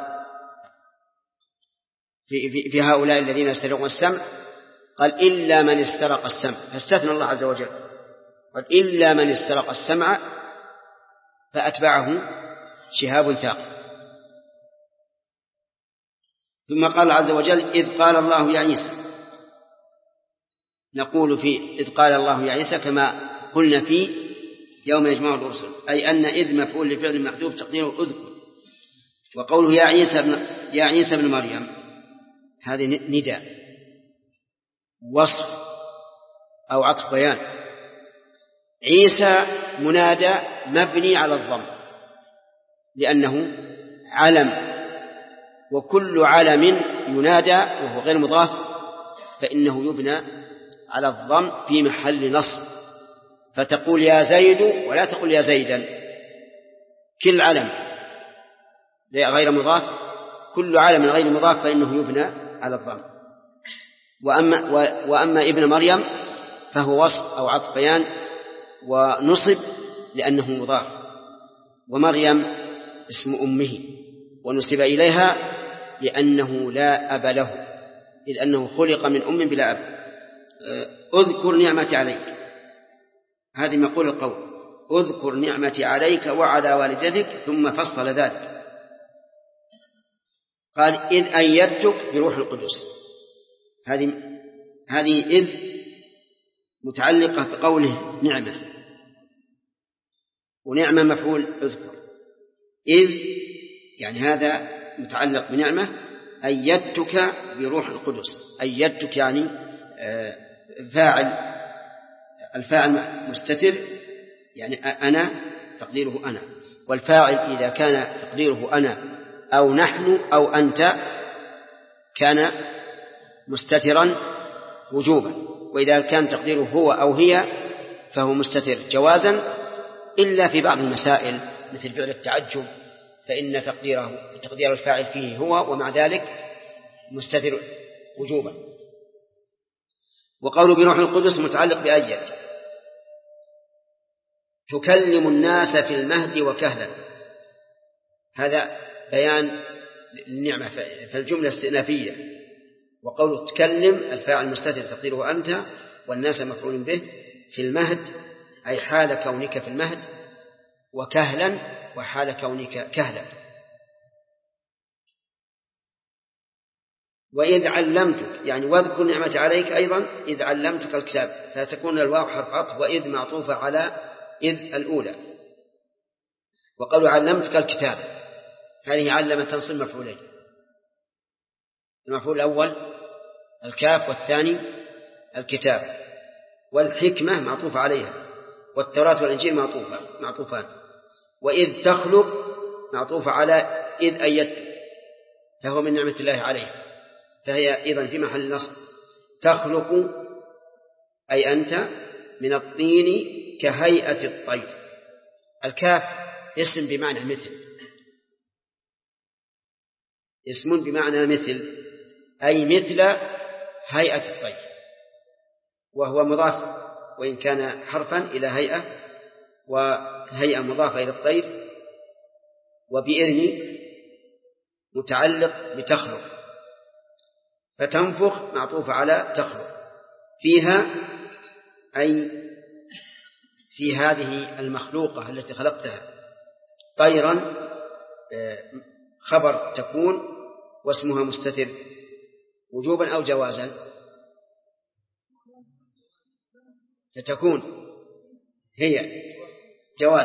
[SPEAKER 1] في هؤلاء الذين يسترقون السمع قال إلا من استرق السمع، فاستثنى الله عز وجل قال إلا من استرق السمع فأتبعه شهاب ثاقب. ثم قال عز وجل إذ قال الله يا عيسى، نقول في إذ قال الله يا عيسى كما قلنا في يوم يجمع الرسل، أي أن إذ مفعول لفعل محذوف تقديره أذكر. وقوله يا عيسى ابن مريم هذه نداء وصف أو عطف بيان. عيسى منادى مبني على الضم لأنه علم، وكل علم ينادى وهو غير مضاف فإنه يبنى على الضم في محل نصب، فتقول يا زيد ولا تقول يا زيدا. كل علم غير مضاف، كل علم غير مضاف فإنه يبنى على الضم. وأما ابن مريم فهو وصف أو عطف بيان ونصب لأنه مضاف، ومريم اسم أمه ونسب إليها لأنه لا أب له، إذ أنه خلق من أم بلا أب. اذكر نعمتي عليك، هذه مقول القول، اذكر نعمتي عليك وعلى والدتك، ثم فصل ذلك قال إذ أيدتك بروح القدس. هذه إذ متعلقة بقوله نعمة، ونعمة مفعول اذكر، إذ يعني هذا متعلق بنعمة. أيدتك بروح القدس، أيدتك يعني الفاعل مستتر يعني أنا تقديره أنا، والفاعل إذا كان تقديره أنا أو نحن أو أنت كان مستترا وجوبا، وإذا كان تقديره هو أو هي فهو مستتر جوازا، إلا في بعض المسائل مثل فعل التعجب فإن تقدير الفاعل فيه هو، ومع ذلك مستتر وجوبا. وقول بروح القدس متعلق بأيد. تكلم الناس في المهد وكهلا، هذا بيان النعمة فالجملة استئنافية. وقول تكلم الفاعل مستتر تقديره أنت، والناس مفعول به، في المهد أي حال كونك في المهد، وكهلا وحال كونك كهلا. وإذ علمتك يعني واذكر نعمتي عليك أيضا إذ علمتك الكتاب، فتكون الواو حرف عطف، وإذ معطوفة على إذ الأولى. وقالوا علمتك الكتاب، هذه علم تنصب مفعولين، المفعول الأول الكاف والثاني الكتاب، والحكمة معطوفة عليها، والتوراة والإنجيل معطوفان. وإذ تخلق معطوفة على إذ أيدت، فهو من نعمة الله عليه، فهي أيضا في محل نصب. تخلق أي أنت من الطين كهيئة الطير. الكاف اسم بمعنى مثل، اسم بمعنى مثل أي مثل هيئة الطير، وهو مضاف وإن كان حرفا إلى هيئة، وهيئة مضافة إلى الطير. وبإذن متعلق بتخلق، فتنفخ معطوفة على تخلق، فيها أي في هذه المخلوقة التي خلقتها. طيرا خبر تكون واسمها مستتر وجوبا أو جوازا، فتكون هي جواز.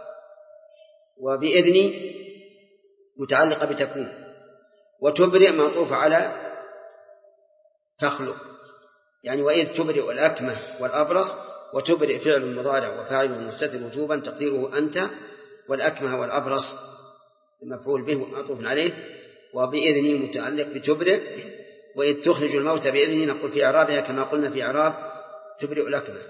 [SPEAKER 1] وبإذن متعلقة بتكون. وتبرئ معطوفة على تخلق، يعني وإذ تبرئ الأكمه والأبرص. وتبرئ فعل مضارع وفاعله مستتر وجوبا تقديره أنت، والأكمه والأبرص المفعول به معطوف عليه. وبإذن متعلق بتبرئ. وإذ تخرج الموت بإذن نقول في إعرابها كما قلنا في إعراب تبرئ الأكمه.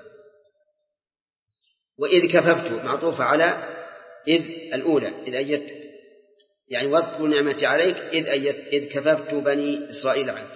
[SPEAKER 1] وإذ كففت معطوفة على إذ الأولى إذ أيدت، يعني واذكر نعمتي عليك إذ أيدت إذ كففت بني إسرائيل عنك.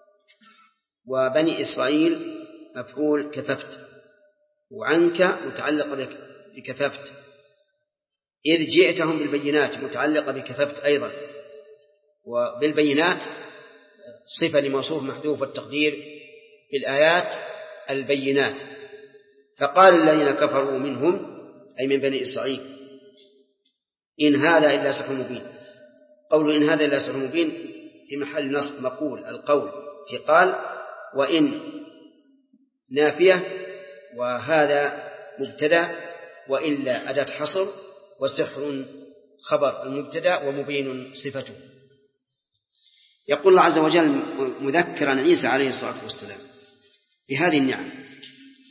[SPEAKER 1] وبني إسرائيل مفعول كففت، وعنك متعلق بكففت. إذ جئتهم بالبينات متعلقة بكففت أيضا، وبالبينات صفة لموصوف محذوف التقدير بالآيات البينات. فقال الذين كفروا منهم أي من بني إسرائيل إن هذا إلا سحر مبين. قول إن هذا إلا سحر مبين في محل نصب مقول القول في قال، وإن نافية، وهذا مبتدأ، وإلا أداة حصر، وسحر خبر المبتدأ، ومبين صفته. يقول الله عز وجل مذكرا عيسى عليه الصلاة والسلام بهذه النعم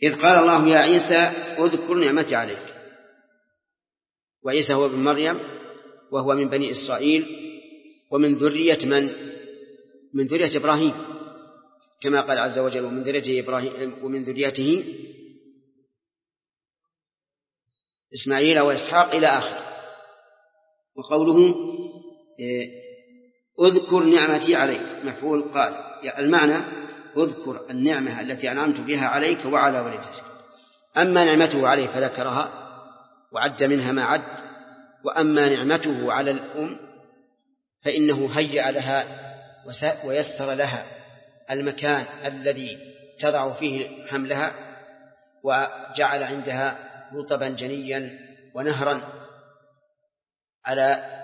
[SPEAKER 1] إذ قال الله يا عيسى اذكر نعمتي عليك. وعيسى هو ابن مريم وهو من بني إسرائيل ومن ذرية من ذرية إبراهيم كما قال عز وجل ومن ذريته إبراهيم ومن ذريته إسماعيل وإسحاق إلى آخر. وقوله اذكر نعمتي عليك مفعول قال المعنى اذكر النعمة التي أنعمت بها عليك وعلى والدتك. أما نعمته عليه فذكرها وعد منها ما عد. وأما نعمته على الأم فإنه هيأ لها ويسر لها المكان الذي تضع فيه حملها وجعل عندها رطبا جنيا ونهرا على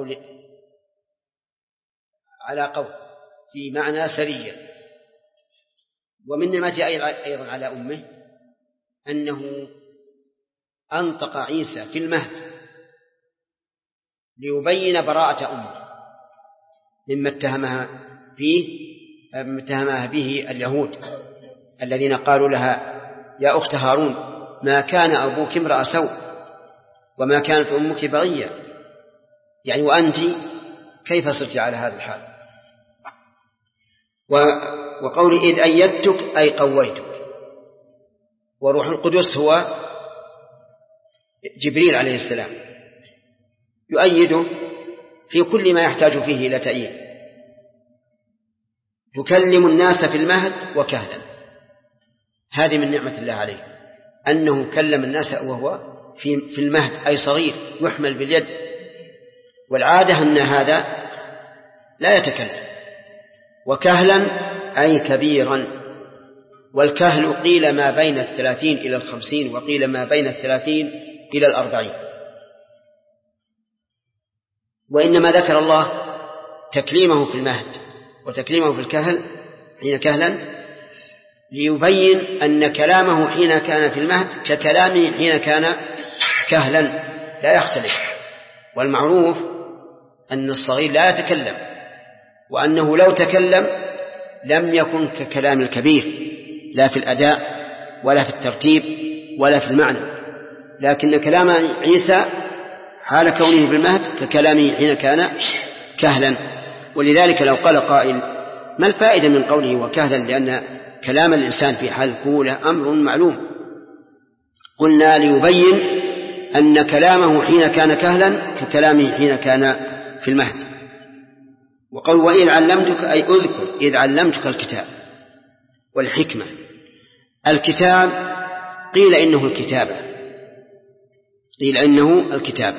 [SPEAKER 1] قول في معنى سريا. ومن نعمته أيضا على أمه أنه أنطق عيسى في المهد ليبين براءة أمه مما اتهمها به اليهود الذين قالوا لها يا أخت هارون ما كان أبوك امرأ سوء وما كانت أمك بغية، يعني وأنت كيف صرت على هذا الحال. وقول إذ أيدتك أي قويتك. وروح القدس هو جبريل عليه السلام يؤيده في كل ما يحتاج فيه إلى تأييد. تكلم الناس في المهد وكهلا، هذه من نعمة الله عليه أنه كلم الناس وهو في المهد أي صغير يحمل باليد، والعادة أن هذا لا يتكلم. وكهلا أي كبيرا، والكهل قيل ما بين 30 إلى 50 وقيل ما بين 30 إلى 40. وإنما ذكر الله تكليمه في المهد وتكليمه في الكهل حين كهلا ليبين أن كلامه حين كان في المهد ككلامه حين كان كهلا لا يختلف. والمعروف أن الصغير لا يتكلم، وأنه لو تكلم لم يكن ككلام الكبير لا في الأداء ولا في الترتيب ولا في المعنى، لكن كلام عيسى حال كونه في المهد ككلامه حين كان كهلا. ولذلك لو قال قائل ما الفائدة من قوله وكهلا لأن كلام الإنسان في حال الكهولة أمر معلوم، قلنا ليبين أن كلامه حين كان كهلا ككلامه حين كان في المهد. وقال وإذ علمتك أي أذكر إذ علمتك الكتاب والحكمة. الكتاب قيل إنه الكتابة، قيل إنه الكتابة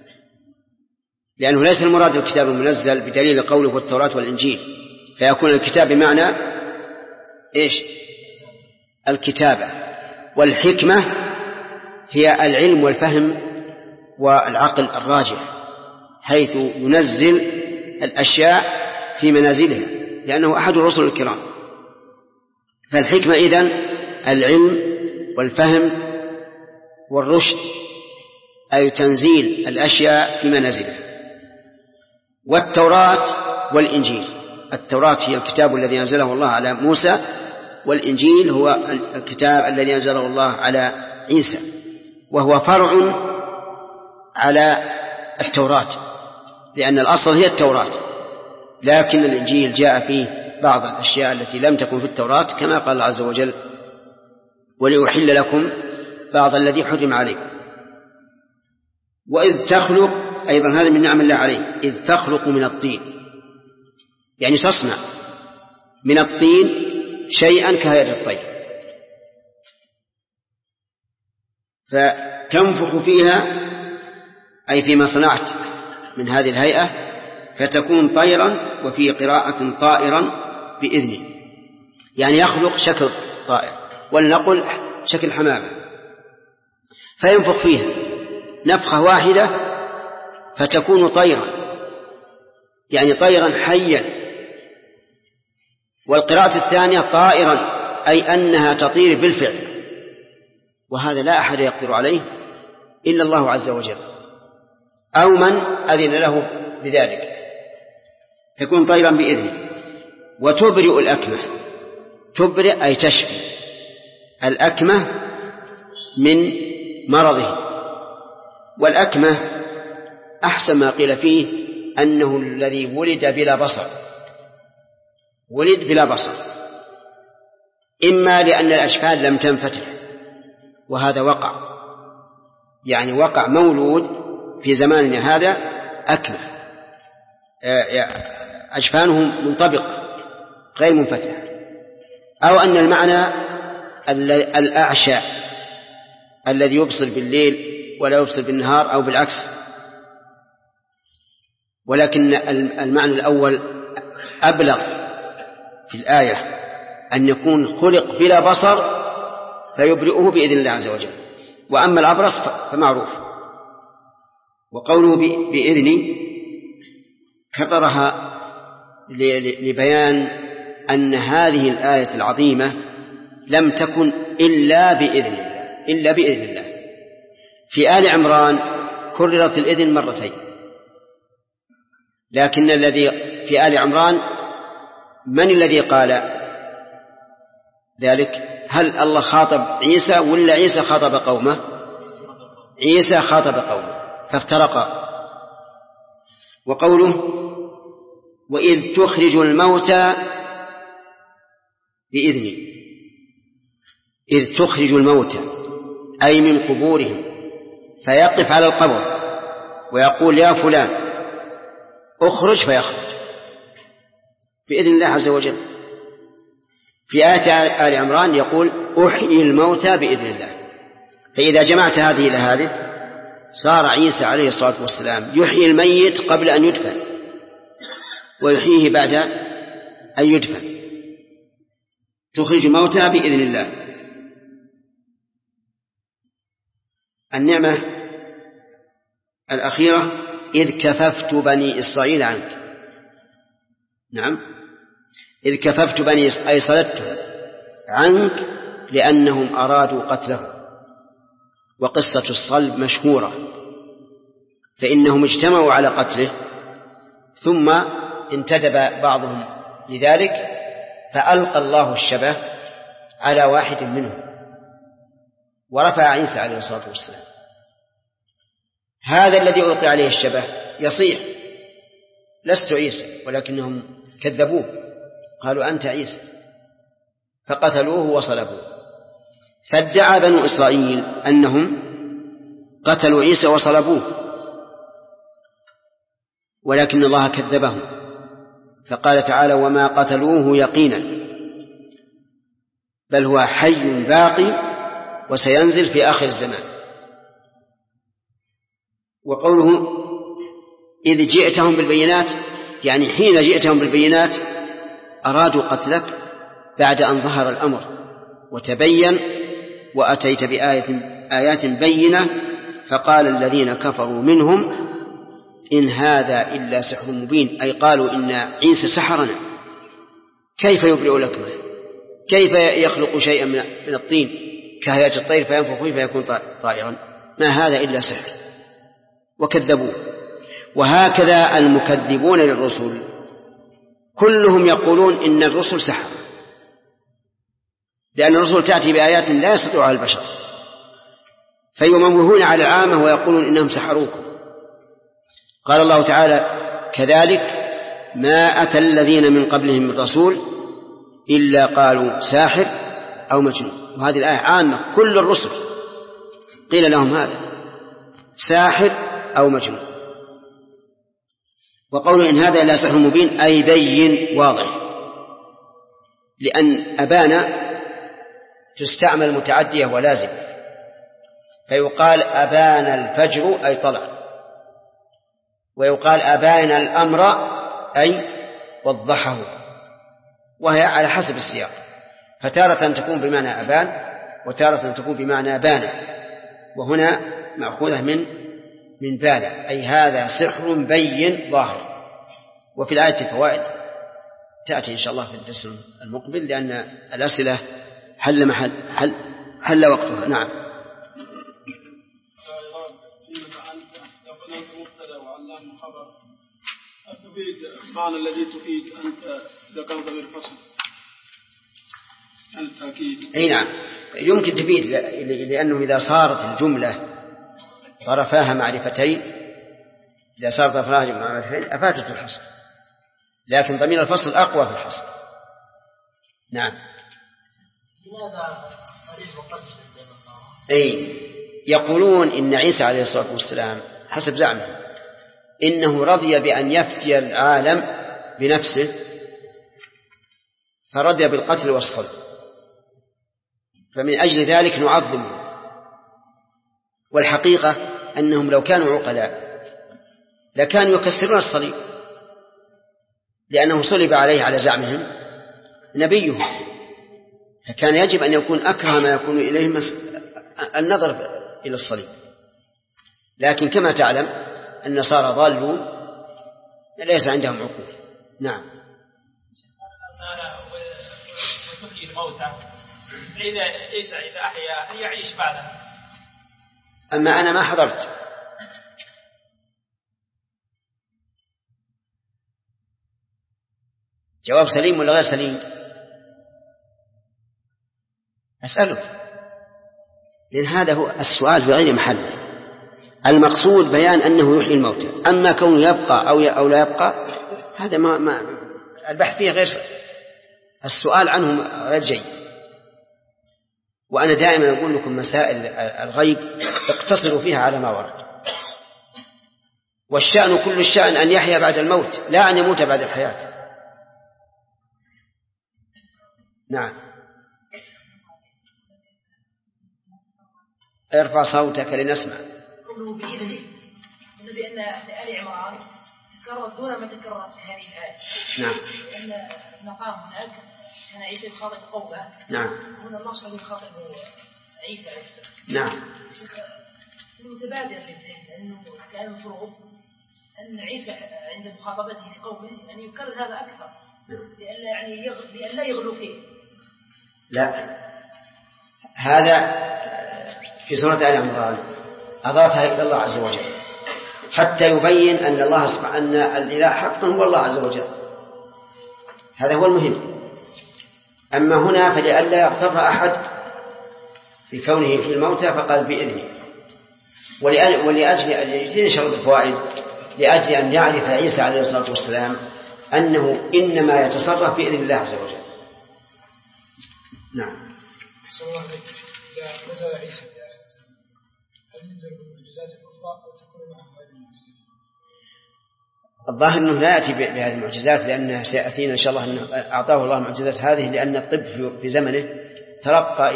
[SPEAKER 1] لأنه ليس المراد الكتاب المنزل بدليل قوله والتوراة والإنجيل، فيكون الكتاب بمعنى إيش؟ الكتابة. والحكمة هي العلم والفهم والعقل الراجح، حيث ينزل الأشياء في منازلها لأنه أحد الرسل الكرام. فالحكمة إذن العلم والفهم والرشد، أي تنزيل الأشياء في منازلها. والتوراة والإنجيل، التوراة هي الكتاب الذي أنزله الله على موسى، والإنجيل هو الكتاب الذي أنزله الله على عيسى، وهو فرع على التوراة لأن الأصل هي التوراة، لكن الإنجيل جاء فيه بعض الأشياء التي لم تكن في التوراة كما قال الله عز وجل ولأحل لكم بعض الذي حرم عليكم. وإذ تخلق أيضا هذا من نعم الله عليه، إذ تخلق من الطين، يعني تصنع من الطين شيئا كهيئة الطير فتنفخ فيها أي فيما صنعت من هذه الهيئة فتكون طيرا، وفي قراءة طائرا بإذنه، يعني يخلق شكل طائر ولنقل شكل حمامة، فينفخ فيها نفخة واحدة فتكون طيرا، يعني طيرا حيا. والقراءة الثانية طائرا أي أنها تطير بالفعل، وهذا لا أحد يقدر عليه إلا الله عز وجل أو من أذن له بذلك، تكون طيرا بإذنه. وتبرئ الأكمه، تبرئ أي تشفي، الأكمة من مرضه. والأكمة أحسن ما قيل فيه أنه الذي ولد بلا بصر، ولد بلا بصر، إما لأن الأشفال لم تنفتح، وهذا وقع، يعني وقع مولود في زماننا هذا أكمة، أشفانه منطبقة غير منفتح، أو أن المعنى الأعشى الذي يبصر بالليل ولا يبصر بالنهار، أو بالعكس. ولكن المعنى الأول أبلغ في الآية، أن يكون خلق بلا بصر فيبرئه بإذن الله عز وجل. وأما الأبرص فمعروف. وقوله بإذني كررها لبيان أن هذه الآية العظيمة لم تكن إلا بإذن الله، إلا بإذن الله. في آل عمران كررت الإذن مرتين، لكن الذي في آل عمران من الذي قال ذلك؟ هل الله خاطب عيسى ولا عيسى خاطب قومه؟ عيسى خاطب قومه فافترقا. وقوله وإذ تخرج الموتى بإذني، إذ تخرج الموتى أي من قبورهم، فيقف على القبر ويقول يا فلان اخرج فيخرج بإذن الله عز وجل. في آية آل عمران يقول أحيي الموتى بإذن الله. فإذا جمعت هذه إلى هذه صار عيسى عليه الصلاة والسلام يحيي الميت قبل أن يدفن، ويحييه بعد أن يدفن. تخرج الموتى بإذن الله. النعمة الأخيرة إذ كففت بني إسرائيل عنك. نعم، إذ كففت بني إسرائيل أي صلتهم عنك لأنهم أرادوا قتله. وقصة الصلب مشهورة، فإنهم اجتمعوا على قتله ثم انتدب بعضهم لذلك فألقى الله الشبه على واحد منهم ورفع عيسى عليه الصلاة والسلام. هذا الذي ألقي عليه الشبه يصيح لست عيسى، ولكنهم كذبوه قالوا أنت عيسى، فقتلوه وصلبوه. فادعى بنو إسرائيل أنهم قتلوا عيسى وصلبوه، ولكن الله كذبهم، فقال تعالى وما قتلوه يقينا بل هو حي باقي وسينزل في آخر الزمان. وقوله إذ جئتهم بالبينات يعني حين جئتهم بالبينات أرادوا قتلك بعد أن ظهر الأمر وتبين وأتيت بآيات بينة. فقال الذين كفروا منهم إن هذا إلا سحر مبين، أي قالوا إن عيسى سحرنا، كيف يبرئ لكمه، كيف يخلق شيئا من الطين كهيئة الطير فينفخ فيه فيكون طائرا، ما هذا إلا سحر، وكذبوه. وهكذا المكذبون للرسل كلهم يقولون إن الرسل سحر، لأن الرسل تأتي بآيات لا يستطيعها البشر، فيموهون على العامة ويقولون إنهم سحروكم. قال الله تعالى كذلك ما أتى الذين من قبلهم من رسول إلا قالوا ساحر أو مجنون. وهذه الآية عامة، كل الرسل قيل لهم هذا ساحر أو مجنون. وقولوا إن هذا لا سحر مبين أي بين واضح، لأن أبانا تستعمل متعدية ولازمة، فيقال أبان الفجر أي طلع، ويقال أبان الأمر أي وضحه، وهي على حسب السياق، فتارة تكون بمعنى أبان وتارة تكون بمعنى بان، وهنا مأخوذة من بان أي هذا سحر بين ظاهر. وفي الآية فوائد تأتي إن شاء الله في الدرس المقبل، لأن الأسئلة حل وقتها. نعم.
[SPEAKER 2] تفيد المعنى الذي تفيد أنت ذكرت بالفصل،
[SPEAKER 1] أي نعم يمكن تفيد، لأنه إذا صارت الجملة طرفاها معرفتين، إذا صارت طرفاها معرفتين أفاتت الحصر، لكن ضمير الفصل أقوى في الحصر. نعم.
[SPEAKER 4] لماذا صريح وقد
[SPEAKER 1] أي يقولون إن عيسى عليه الصلاة والسلام حسب زعمه إنه رضي بأن يفتي العالم بنفسه، فرضي بالقتل والصلب، فمن أجل ذلك نعظمه. والحقيقة أنهم لو كانوا عقلاء لكانوا يكسرون الصليب، لأنه صلب عليه على زعمهم نبيه، فكان يجب أن يكون أكره ما يكون إليه النظر إلى الصليب. لكن كما تعلم النصارى ضالون ليس عندهم عقول. نعم.
[SPEAKER 5] وتحيي الموتى، عيسى إذا أحيا هل يعيش بعده؟
[SPEAKER 1] أما أنا ما حضرت. جواب سليم ولا غير سليم؟ أسألك، لأن هذا هو السؤال في غير محله. المقصود بيان أنه يحيي الموتى، أما كونه يبقى أو لا يبقى هذا ما البحث فيه غير، السؤال عنه غير جيد. وأنا دائما أقول لكم مسائل الغيب اقتصروا فيها على ما ورد، والشأن كل الشأن أن يحيا بعد الموت لا أن يموت بعد الحياة. نعم. ارفع صوتك لنسمع.
[SPEAKER 4] قوله بإذنه بأن آل عمران تكررت دون ما تكررت في هذه الآية.
[SPEAKER 1] نعم.
[SPEAKER 4] لأن المقام هناك كان عيسى يخاطب قومه.
[SPEAKER 1] نعم.
[SPEAKER 4] هنا الله سبحانه يخاطب عيسى عليه السلام.
[SPEAKER 1] نعم.
[SPEAKER 4] المتبادر للذهن أنه كان المفروض أن عيسى عند مخاطبته في قومه يعني يكرر هذا أكثر، لأن لا يغلو فيه.
[SPEAKER 1] لا، هذا في سورة آل عمران أضافها إلى الله عز وجل حتى يبين أن الله سبحانه أن الإله حقا هو الله عز وجل، هذا هو المهم. أما هنا فلئلا يغتر أحد في كونه في الموتى فقال بإذنه، ولأجل أن ينشر الفوائد، لأجل أن يعرف عيسى عليه الصلاة والسلام أنه إنما يتصرف بإذن الله عز وجل. نعم.
[SPEAKER 2] أحسن الله عليك. إذا نزل عيسى في آخر الزمان هل ينزل بالمعجزات الأخرى وتكون معه هذه المعجزات؟
[SPEAKER 1] الظاهر أنه لا يأتي بهذه المعجزات، لأنه سيأتينا إن شاء الله أنه أعطاه الله المعجزات هذه، لأن الطب في زمنه ترقى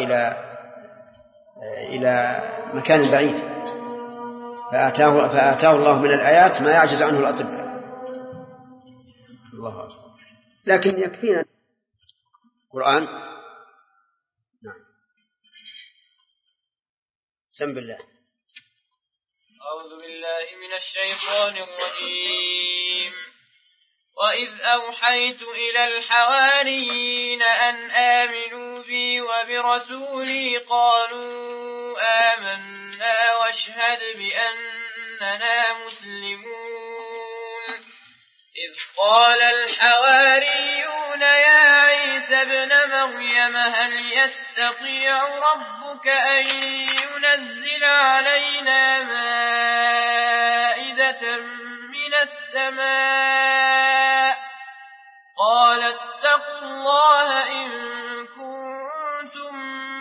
[SPEAKER 1] إلى مكان بعيد، فآتاه الله من الآيات ما يعجز عنه الأطباء. الله أكبر. لكن يكفينا القرآن. نعم. سم بالله.
[SPEAKER 3] أعوذ بالله من الشيطان الرجيم. وإذ أوحيت إلى الحواريين أن آمنوا بي وبرسولي قالوا آمنا واشهد بأننا مسلمون. إذ قال الحواريون يا عيسى ابن مريم هل يستطيع ربك أن ينزل علينا مائدة من السماء؟ قال اتقوا الله إن كنتم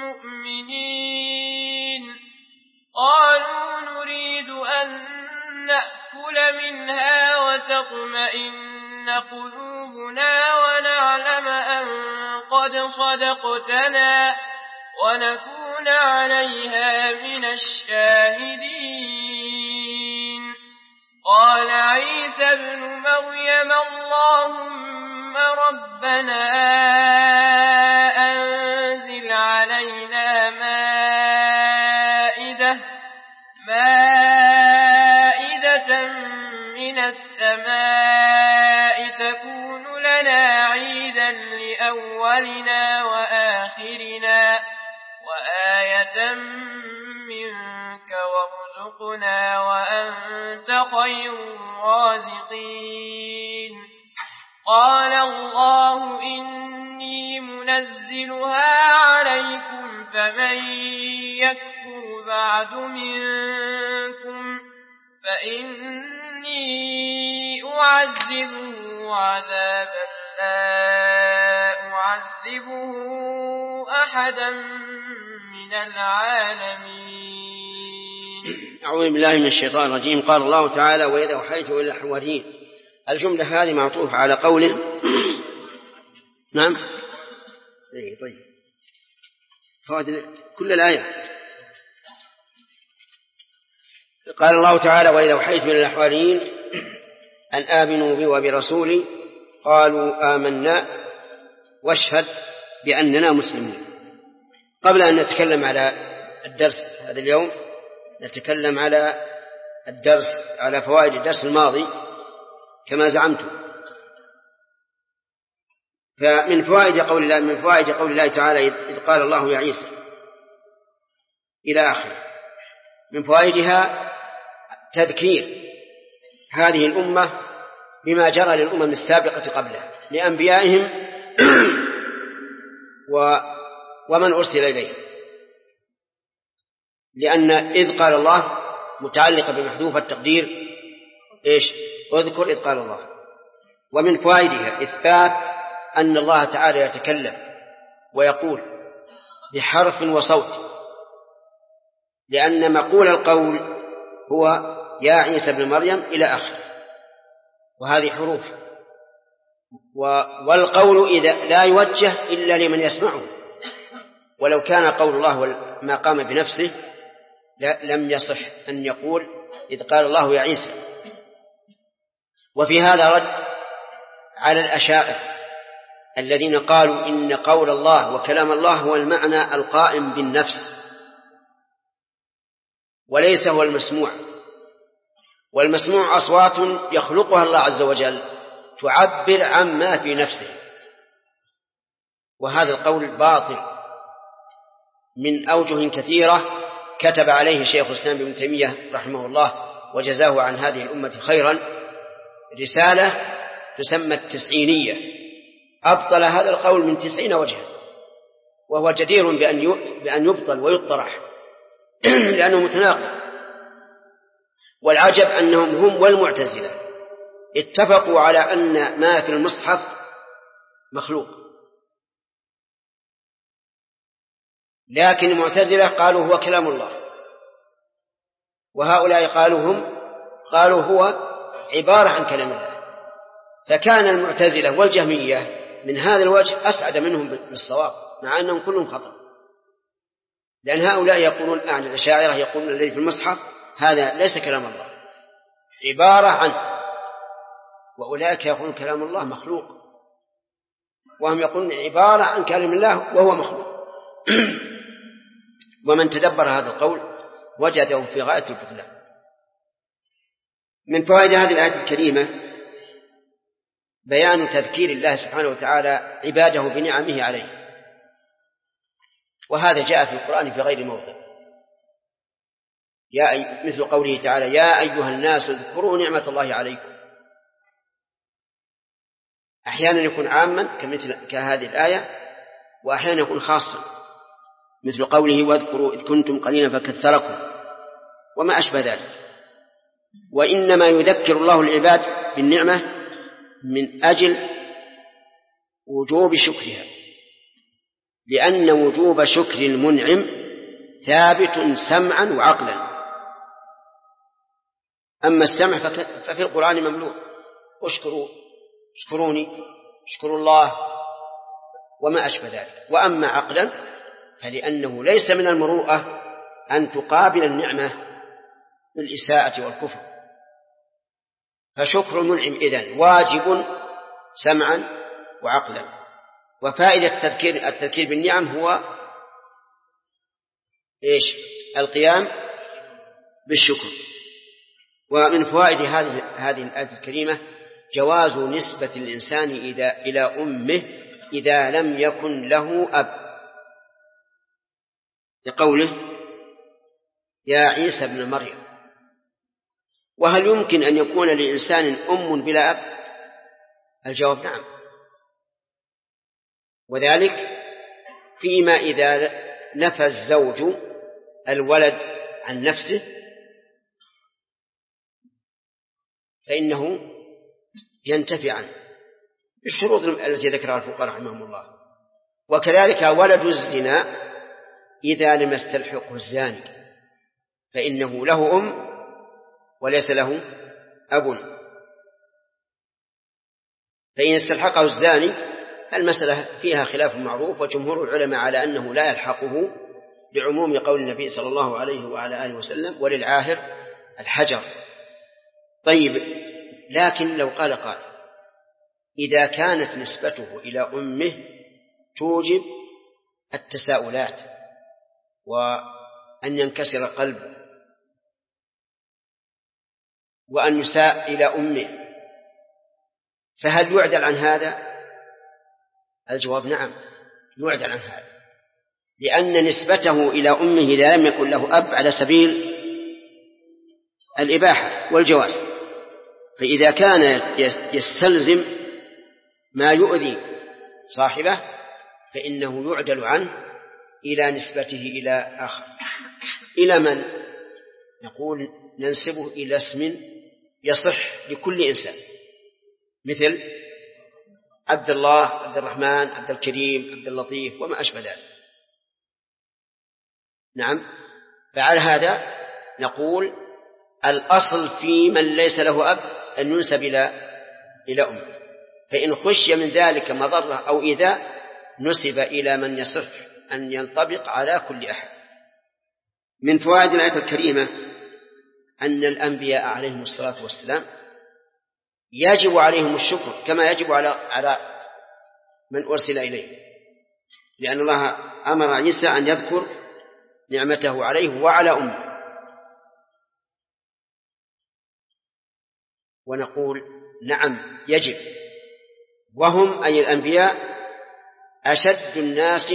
[SPEAKER 3] مؤمنين. قالوا نريد أن نأكل منها وتطمئن قلوبنا ونعلم أن قد صدقتنا ونكون عليها من الشاهدين. قال عيسى ابن مريم اللهم ربنا أنزل علينا مائدة من السماء تكون لنا عيدا لأولنا وآخرنا وآية منك وارزقنا وأنت خير الرازقين. قال الله إني منزلها منزلها عليكم فمن يكفر بعد منكم فإني أعذبه عذابا لا أعذبه أحدا من العالمين.
[SPEAKER 1] أعوذ بالله من الشيطان الرجيم. قال الله تعالى: وإذا أوحيت إلى الحواريين. الجملة هذه معطوفة على قوله. نعم. طيب فوائد كل الآية. قال الله تعالى: وإذا أوحيت إلى الحواريين أن آمنوا بي وبرسولي قالوا آمنا واشهد بأننا مسلمون. قبل أن نتكلم على الدرس هذا اليوم نتكلم على على فوائد الدرس الماضي كما زعمتم. فمن فوائد قول الله تعالى: إذ قال الله يا عيسى إلى آخره. من فوائدها تذكير هذه الأمة بما جرى للأمم السابقة قبلها لأنبيائهم ومن أرسل إليه، لأن إذ قال الله متعلقة بمحذوف التقدير اذكر إذ قال الله. ومن فوائدها إثبات أن الله تعالى يتكلم ويقول بحرف وصوت، لأن مقول القول هو يا عيسى ابن مريم إلى آخره، وهذه حروف. والقول إذا لا يوجه إلا لمن يسمعه، ولو كان قول الله ما قام بنفسه لم يصح أن يقول إذ قال الله يا عيسى. وفي هذا رد على الأشاعرة الذين قالوا إن قول الله وكلام الله هو المعنى القائم بالنفس وليس هو المسموع. والمسموع أصوات يخلقها الله عز وجل تعبر عما في نفسه، وهذا القول باطل من أوجه كثيرة كتب عليه شيخ الإسلام ابن تيمية رحمه الله وجزاه عن هذه الأمة خيرا رسالة تسمى التسعينية، أبطل هذا القول من 90 وجها، وهو جدير بأن يبطل ويطرح لأنه متناقض. والعجب أنهم هم والمعتزلة اتفقوا على أن ما في المصحف مخلوق، لكن المعتزلة قالوا هو كلام الله، وهؤلاء قالوا هو عبارة عن كلام الله. فكان المعتزلة والجهمية من هذا الوجه أسعد منهم بالصواب، مع أنهم كلهم خطأ، لأن هؤلاء يقولون عن الأشاعرة يقولون الذي في المصحف هذا ليس كلام الله عبارة عنه، وأولئك يقولون كلام الله مخلوق، وهم يقولون عبارة عن كلام الله وهو مخلوق. ومن تدبر هذا القول وجده في غاية البطلان. من فوائد هذه الآية الكريمة بيان تذكير الله سبحانه وتعالى عباده بنعمه عليه، وهذا جاء في القرآن في غير موضع، مثل قوله تعالى: يا أيها الناس اذكروا نعمة الله عليكم. أحيانا يكون عاما كهذه الآية، وأحيانا يكون خاصا مثل قوله: واذكروا إذ كنتم قليلا فكثركم، وما أشبه ذلك. وإنما يذكر الله العباد بالنعمة من أجل وجوب شكرها، لأن وجوب شكر المنعم ثابت سمعا وعقلا. أما السمع ففي القرآن مملوء: اشكروني، اشكروا الله، وما أشبه ذلك. وأما عقلا فلأنه ليس من المروءة أن تقابل النعمة بالإساءة والكفر، فشكر المنعم إذن واجب سمعا وعقلا. وفائدة التذكير بالنعم هو القيام بالشكر. ومن فوائد هذه الآية الكريمة جواز نسبة الإنسان إلى أمه إذا لم يكن له أب، لقوله: يا عيسى ابن مريم. وهل يمكن أن يكون لإنسان أم بلا أب؟ الجواب نعم، وذلك فيما إذا نفى الزوج الولد عن نفسه فإنه ينتفي عنه بالشروط التي ذكرها الفقهاء رحمهم الله. وكذلك ولد الزنا إذا لم يستلحقه الزاني فإنه له أم وليس له أب، فإن استلحقه الزاني المسألة فيها خلاف معروف، وجمهور العلماء على أنه لا يلحقه لعموم قول النبي صلى الله عليه وعلى آله وسلم وللعاهر الحجر. طيب، لكن لو قال قائل إذا كانت نسبته إلى أمه توجب التساؤلات وأن ينكسر قلبه وأن يساء إلى أمه، فهل يعدل عن هذا؟ الجواب نعم، يعدل عن هذا، لأن نسبته إلى أمه إذا لم يكن له أب على سبيل الإباحة والجواز، فإذا كان يستلزم ما يؤذي صاحبه فإنه يعدل عنه إلى نسبته إلى آخر. إلى من؟ نقول ننسبه إلى اسم يصح لكل إنسان، مثل عبد الله، عبد الرحمن، عبد الكريم، عبد اللطيف وما أشبه ذلك. نعم، فعلى هذا نقول الأصل في من ليس له أب أن ينسب إلى أمه، فإن خشي من ذلك مضرة أو إيذاء نسب إلى من يصح أن ينطبق على كل أحد. من فوائد الآية الكريمة أن الأنبياء عليهم الصلاة والسلام يجب عليهم الشكر كما يجب على من أرسل إليه، لأن الله أمر عيسى أن يذكر نعمته عليه وعلى أمه. ونقول نعم يجب، وهم أي الأنبياء أشد الناس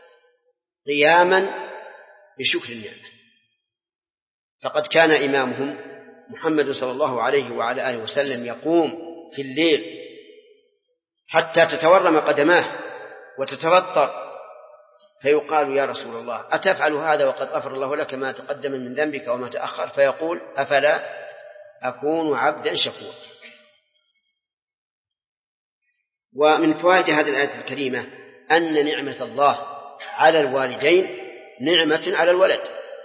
[SPEAKER 1] قياما بشكر النعمة، فقد كان إمامهم محمد صلى الله عليه وعلى آله وسلم يقوم في الليل حتى تتورم قدماه وتتبطر، فيقال يا رسول الله أتفعل هذا وقد غفر الله لك ما تقدم من ذنبك وما تأخر؟ فيقول أفلا أكون عبدا شكورا. ومن فوائد هذه الآية الكريمة أن نعمة الله على الوالدين نعمة على الولد،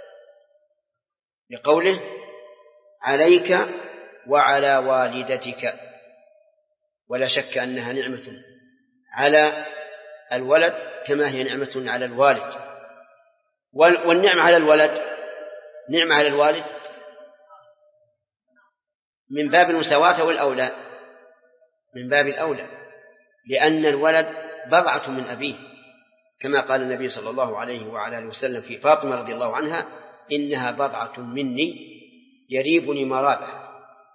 [SPEAKER 1] لقوله عليك وعلى والدتك، ولا شك أنها نعمة على الولد كما هي نعمة على الوالد. والنعمة على الولد نعمة على الوالد من باب المساواة والأولى، من باب الأولى، لأن الولد بضعة من أبيه، كما قال النبي صلى الله عليه وعلى آله وسلم في فاطمة رضي الله عنها إنها بضعة مني يريبني مرابه.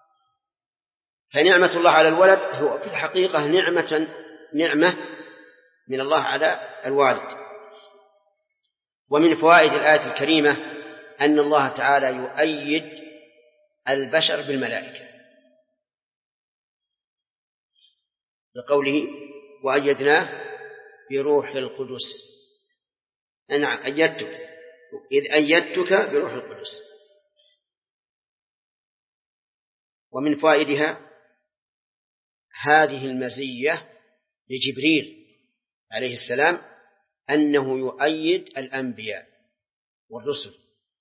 [SPEAKER 1] فنعمة الله على الولد هو في الحقيقة نعمة من الله على الوالد. ومن فوائد الآية الكريمة أن الله تعالى يؤيد البشر بالملائكة، بقوله وأيدناه بروح القدس. نعم أيدتك، إذ أيدتك بروح القدس. ومن فوائدها هذه المزية لجبريل عليه السلام أنه يؤيد الأنبياء والرسل.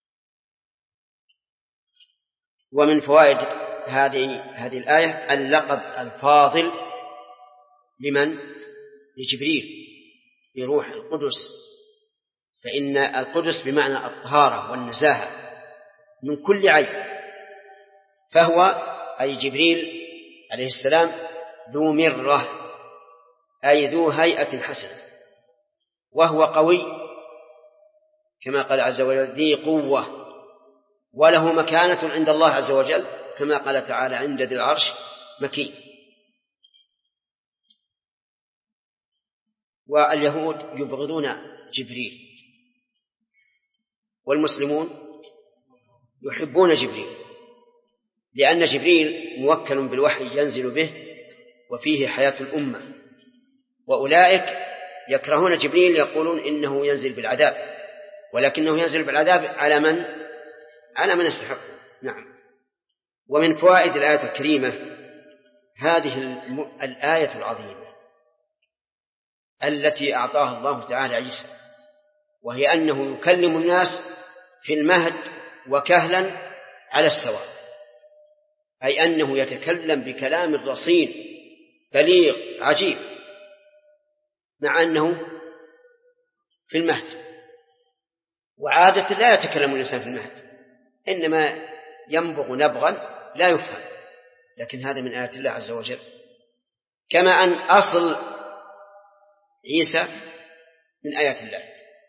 [SPEAKER 1] ومن فوائد هذه الآية اللقب الفاضل لمن؟ لجبريل بروح القدس، فإن القدس بمعنى الطهارة والنزاهة من كل عيب، فهو أي جبريل عليه السلام ذو مرة أي ذو هيئة حسنة، وهو قوي كما قال عز وجل ذي قوة، وله مكانة عند الله عز وجل كما قال تعالى عند ذي العرش مكين. واليهود يبغضون جبريل والمسلمون يحبون جبريل، لأن جبريل موكل بالوحي ينزل به وفيه حياة الأمة، وأولئك يكرهون جبريل يقولون إنه ينزل بالعذاب، ولكنه ينزل بالعذاب على من يستحق. نعم. ومن فوائد الآية الكريمة هذه الآية العظيمة التي أعطاها الله تعالى عيسى، وهي أنه يكلم الناس في المهد وكهلا على السواء، أي أنه يتكلم بكلام رصين بليغ عجيب، مع أنه في المهد. وعادة لا يتكلم الإنسان في المهد، إنما ينبغ نبغا لا يفهم، لكن هذا من آيات الله عز وجل. كما أن أصل عيسى من آيات الله.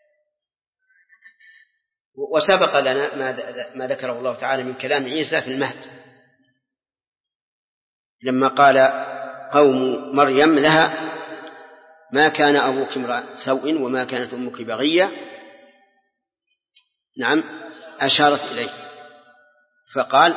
[SPEAKER 1] وسبق لنا ما ذكره الله تعالى من كلام عيسى في المهد لما قال قوم مريم لها ما كان أبوك امرأ سوء وما كانت أمك بغية. نعم، أشارت إليه فقال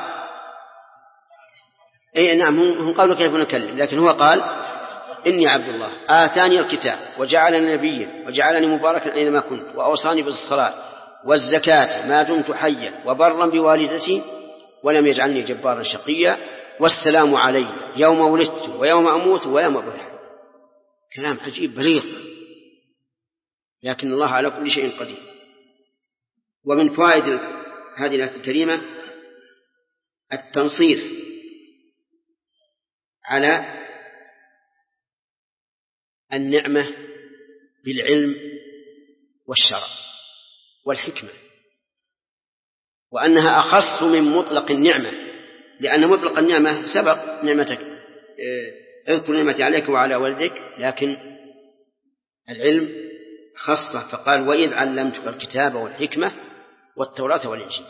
[SPEAKER 1] أي نعم، هم قالوا كيف نكلم، لكن هو قال إني عبد الله آتاني الكتاب وجعلني نبيا وجعلني مباركا أينما كنت وأوصاني بالصلاة والزكاة ما دمت حيا وبرا بوالدتي ولم يجعلني جبارا شقيا والسلام علي يوم ولدت ويوم أموت ويوم أبعث. كلام عجيب بليغ، لكن الله على كل شيء قدير. ومن فوائد هذه الآية الكريمة التنصيص على النعمة بالعلم والشرع والحكمة، وأنها أخص من مطلق النعمة، لأن مطلق النعمة سبق نعمتك اذكر نعمتي عليك وعلى والدك، لكن العلم خاصة فقال وإذ علمتك الكتاب والحكمة والتوراة والإنجيل.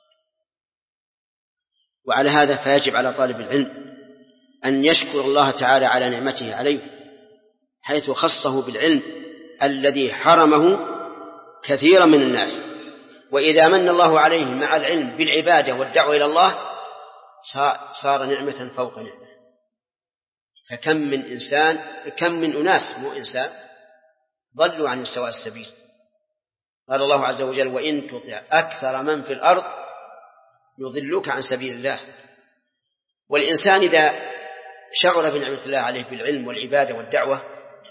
[SPEAKER 1] وعلى هذا فيجب على طالب العلم أن يشكر الله تعالى على نعمته عليه، حيث خصه بالعلم الذي حرمه كثيرا من الناس. وإذا من الله عليه مع العلم بالعبادة والدعوة إلى الله صار نعمة فوق نعمة. فكم من أناس مو إنسان ضلوا عن سواء السبيل. قال الله عز وجل وإن تطع أكثر من في الأرض يضلوك عن سبيل الله. والإنسان إذا شعر بنعمة الله عليه بالعلم والعبادة والدعوة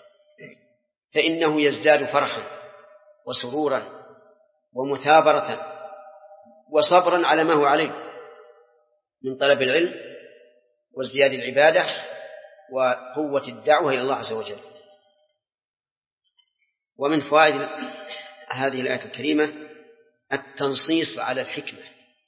[SPEAKER 1] فإنه يزداد فرحا وسرورا ومثابرة وصبرا على ما هو عليه من طلب العلم وازدياد العبادة وقوة الدعوة إلى الله عز وجل. ومن فوائد هذه الآية الكريمة التنصيص على الحكمة،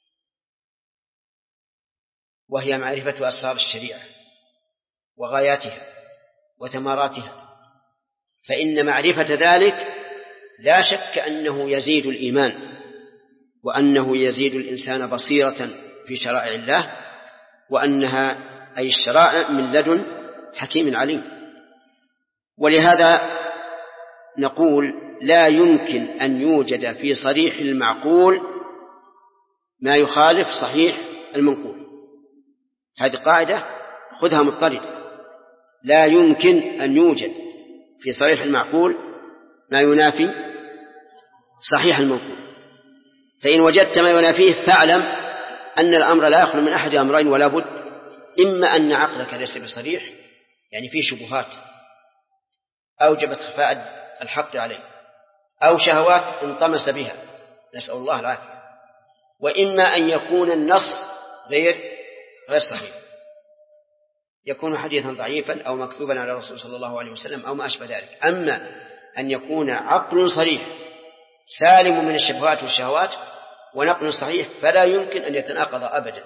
[SPEAKER 1] وهي معرفة أسرار الشريعة وغاياتها وثمراتها، فإن معرفة ذلك لا شك أنه يزيد الإيمان، وأنه يزيد الإنسان بصيرة في شرائع الله، وأنها أي الشرائع من لدن حكيم عليم. ولهذا نقول لا يمكن أن يوجد في صريح المعقول ما يخالف صحيح المنقول. هذه قاعدة خذها مضطردة، لا يمكن أن يوجد في صريح المعقول ما ينافي صحيح المنقول. فإن وجدت ما ينافيه فاعلم أن الأمر لا يخلو من أحد أمرين ولا بد، إما أن عقلك ليس بصريح يعني فيه شبهات أوجبت خفاء الحق عليه، أو شهوات انطمس بها نسأل الله العافية، وإما أن يكون النص غير صحيح، يكون حديثا ضعيفا أو مكتوبا على الرسول صلى الله عليه وسلم أو ما أشبه ذلك. أما أن يكون عقل صريح سالم من الشبهات والشهوات ونقل صحيح فلا يمكن أن يتناقض أبدا.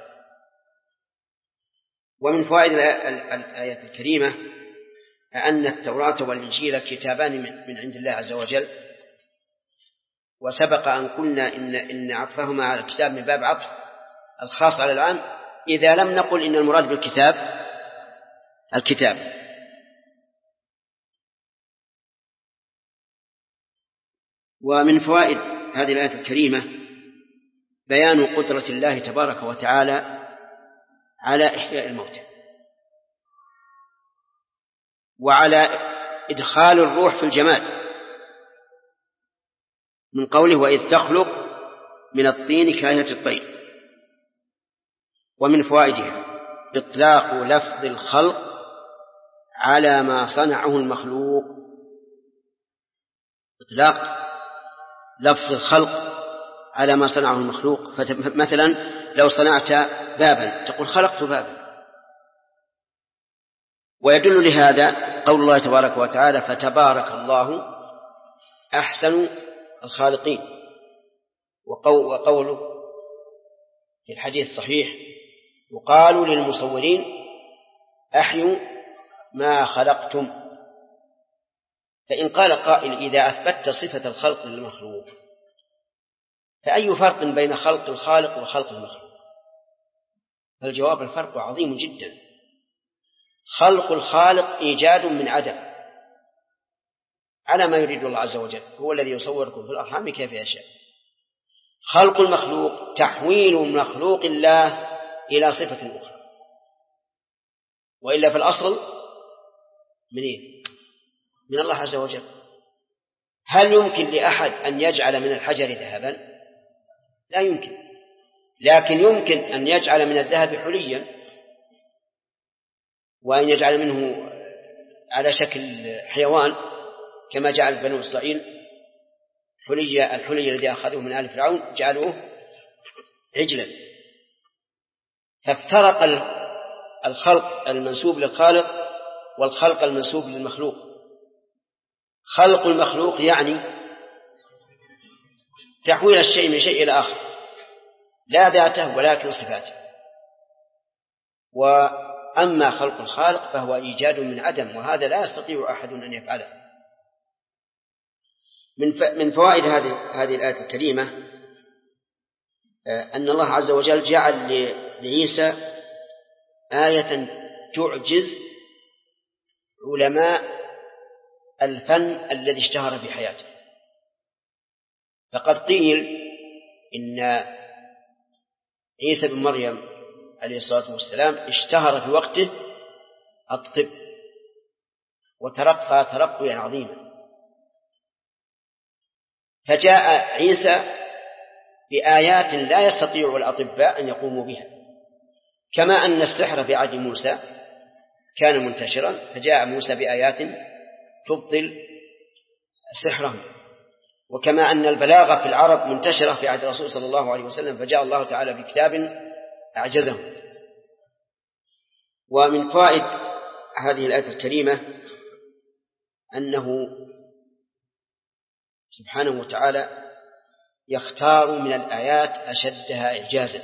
[SPEAKER 1] ومن فوائد الآية الكريمة أن التوراة والإنجيل كتابان من عند الله عز وجل، وسبق أن قلنا إن عطفهما على الكتاب من باب عطف الخاص على العام، إذا لم نقل إن المراد بالكتاب الكتاب. ومن فوائد هذه الآية الكريمة بيان قدرة الله تبارك وتعالى على إحياء الموتى وعلى إدخال الروح في الجماد من قوله وإذ تخلق من الطين كهيئة الطير. ومن فوائدها إطلاق لفظ الخلق على ما صنعه المخلوق. إطلاق لفظ الخلق على ما صنعه المخلوق. مثلا لو صنعت بابا تقول خلقت بابا. ويدل لهذا قول الله تبارك وتعالى فتبارك الله أحسن الخالقين، وقوله في الحديث الصحيح وقالوا للمصورين أحيوا ما خلقتم. فإن قال قائل إذا أثبتت صفة الخلق للمخلوق فأي فرق بين خلق الخالق وخلق المخلوق؟ فالجواب الفرق عظيم جدا. خلق الخالق إيجاد من عدم على ما يريد الله عز وجل، هو الذي يصوركم في الأرحام كيف يشاء. خلق المخلوق تحويل مخلوق الله إلى صفة أخرى، وإلا في الأصل من الله عز وجل. هل يمكن لأحد أن يجعل من الحجر ذهبا؟ لا يمكن، لكن يمكن أن يجعل من الذهب حليا، وأن يجعل منه على شكل حيوان كما جعل بنو إسرائيل الحلي الذي أخذوه من آل فرعون جعلوه عجلا. فافترق الخلق المنسوب للخالق والخلق المنسوب للمخلوق. خلق المخلوق يعني تحويل الشيء من شيء إلى آخر، لا ذاته ولكن صفاته. وأما خلق الخالق فهو إيجاد من عدم، وهذا لا يستطيع أحد أن يفعله. من فوائد هذه الآية الكريمة أن الله عز وجل جعل لعيسى آية تعجز علماء الفن الذي اشتهر في حياته. فقد قيل إن عيسى بن مريم عليه الصلاة والسلام اشتهر في وقته الطب وترقى ترقيا عظيما، فجاء عيسى بآيات لا يستطيع الأطباء أن يقوموا بها، كما أن السحر في عهد موسى كان منتشرا فجاء موسى بآيات تبطل سحرهم، وكما أن البلاغة في العرب منتشرة في عهد الرسول صلى الله عليه وسلم فجاء الله تعالى بكتاب أعجزهم. ومن فوائد هذه الآية الكريمة أنه سبحانه وتعالى يختار من الآيات أشدها إعجازا،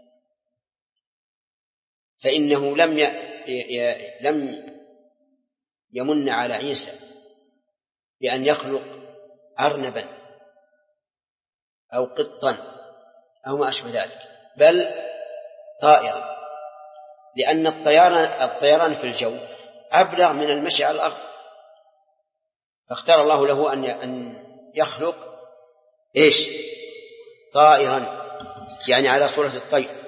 [SPEAKER 1] فإنه لم يمن على عيسى بأن يخلق أرنبا أو قطا أو ما أشبه ذلك، بل طائرا، لأن الطيران في الجو أبلغ من المشي على الأرض، فاختار الله له أن يخلق طائرا يعني على صورة الطير.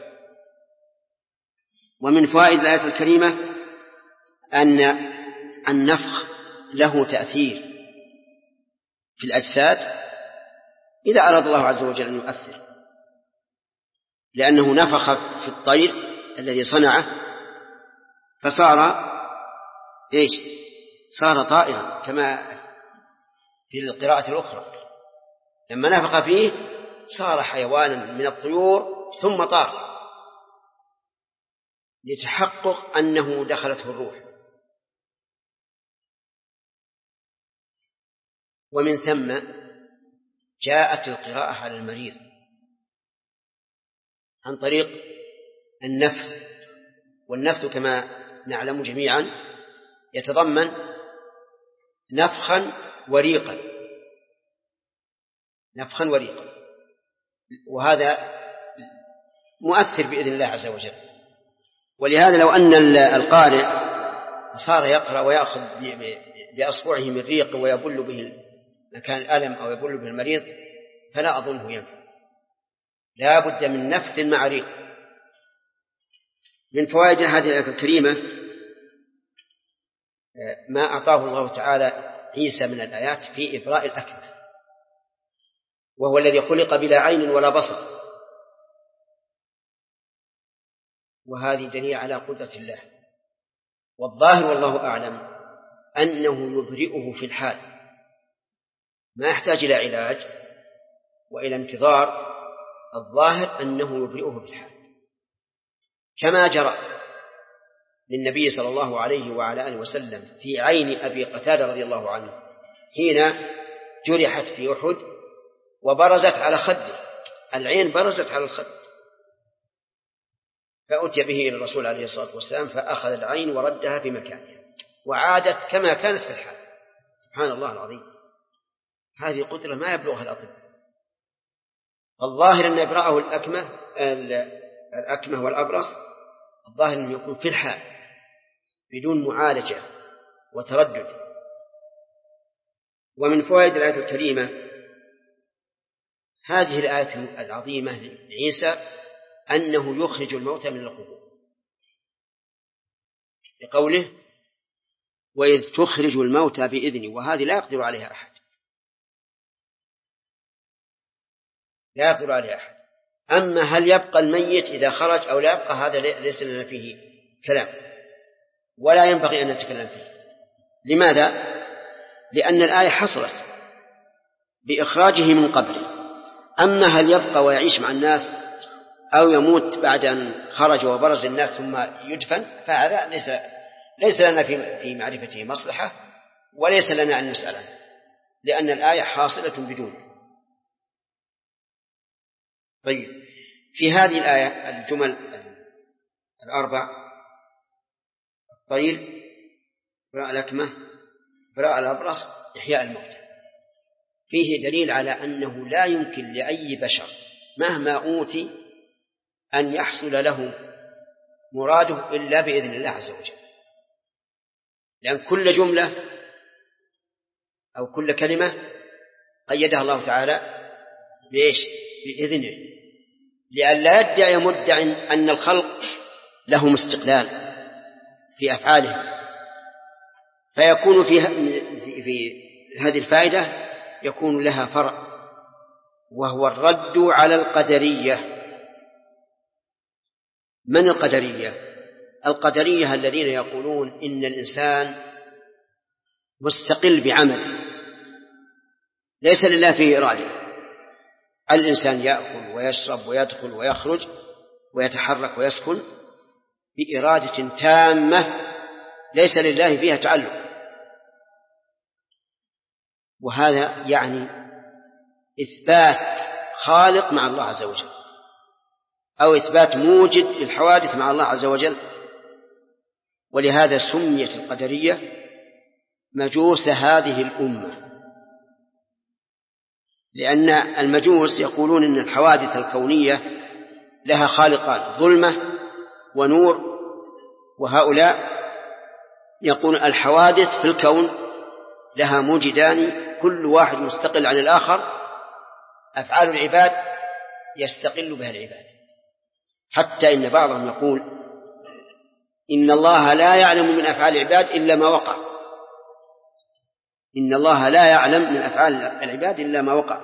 [SPEAKER 1] ومن فوائد الآية الكريمة أن النفخ له تأثير في الأجساد إذا أراد الله عز وجل أن يؤثر، لأنه نفخ في الطير الذي صنعه فصار صار طائرا، كما في القراءة الأخرى لما نفخ فيه صار حيوانا من الطيور ثم طار لتحقق أنه دخلته الروح. ومن ثم جاءت القراءة على المريض عن طريق النفث، والنفث كما نعلم جميعا يتضمن نفخا وريقا، وهذا مؤثر بإذن الله عز وجل. ولهذا لو أن القارئ صار يقرأ ويأخذ بأصبعه من ريق ويبل به مكان الألم أو يبل به المريض فلا أظنه ينفع، لا بد من نفث مع ريق. من فوائد هذه الآية الكريمة ما أعطاه الله تعالى عيسى من الآيات في إبراء الأكمة، وهو الذي خلق بلا عين ولا بصر، وهذه دليل على قدرة الله. والظاهر والله أعلم أنه يبرئه في الحال، ما يحتاج إلى علاج وإلى انتظار. الظاهر أنه يبرئه في الحال، كما جرى للنبي صلى الله عليه وعلى آله وسلم في عين أبي قتادة رضي الله عنه حين جرحت في أحد وبرزت على خده، العين برزت على الخد، فأتي به إلى الرسول عليه الصلاة والسلام فأخذ العين وردها في مكانها وعادت كما كانت في الحال. سبحان الله العظيم، هذه قدرة ما يبلغها الأطباء. الظاهر أن إبراءه الأكمة والأبرص الظاهر أنه يكون في الحال بدون معالجة وتردد. ومن فوائد الآية الكريمة هذه الآية العظيمة لعيسى أنه يخرج الموتى من القبور، بقوله وإذ تخرج الموتى بإذني، وهذه لا يقدر عليها أحد، لا يقدر عليها أحد. أما هل يبقى الميت إذا خرج أو لا يبقى، هذا ليس لنا فيه كلام ولا ينبغي أن نتكلم فيه. لماذا؟ لأن الآية حصلت بإخراجه من قبره. أما هل يبقى ويعيش مع الناس أو يموت بعد أن خرج وبرز الناس ثم يدفن، فهذا ليس لنا في معرفته مصلحة، وليس لنا أن نسأل عنه، لأن الآية حاصلة بدونه. طيب، في هذه الآية الجمل الأربع: الطير، براء الأكمة، براء الأبرص، إحياء الموتى، فيه دليل على أنه لا يمكن لأي بشر مهما أوتي أن يحصل له مراده إلا بإذن الله عز وجل، لأن كل جملة أو كل كلمة قيدها الله تعالى بإيش؟ بإذنه، لئلا يدعي مدع أن الخلق لهم استقلال في أفعالهم، فيكون في هذه الفائدة يكون لها فرع، وهو الرد على القدرية. من القدرية؟ القدرية الذين يقولون إن الإنسان مستقل بعمله، ليس لله فيه إرادة. الإنسان يأكل ويشرب ويدخل ويخرج ويتحرك ويسكن بإرادة تامة ليس لله فيها تعلق، وهذا يعني إثبات خالق مع الله عز وجل، أو إثبات موجد للحوادث مع الله عز وجل. ولهذا سميت القدرية مجوس هذه الأمة، لأن المجوس يقولون إن الحوادث الكونية لها خالقان، ظلمة ونور، وهؤلاء يقول الحوادث في الكون لها موجدان كل واحد مستقل عن الآخر، أفعال العباد يستقل بها العباد، حتى إن بعضهم يقول إن الله لا يعلم من أفعال العباد إلا ما وقع، إن الله لا يعلم من أفعال العباد إلا ما وقع،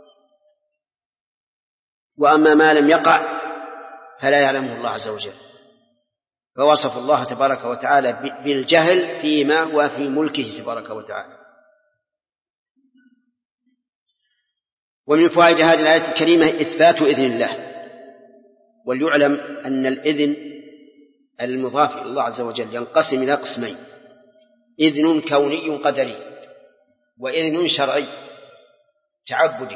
[SPEAKER 1] وأما ما لم يقع فلا يعلمه الله عز وجل. فوصف الله تبارك وتعالى بالجهل فيما هو في ملكه تبارك وتعالى. ومن فوائد هذه الآية الكريمة إثبات إذن الله. وليعلم أن الإذن المضاف إلى الله عز وجل ينقسم إلى قسمين: إذن كوني قدري، وإذن شرعي تعبدي.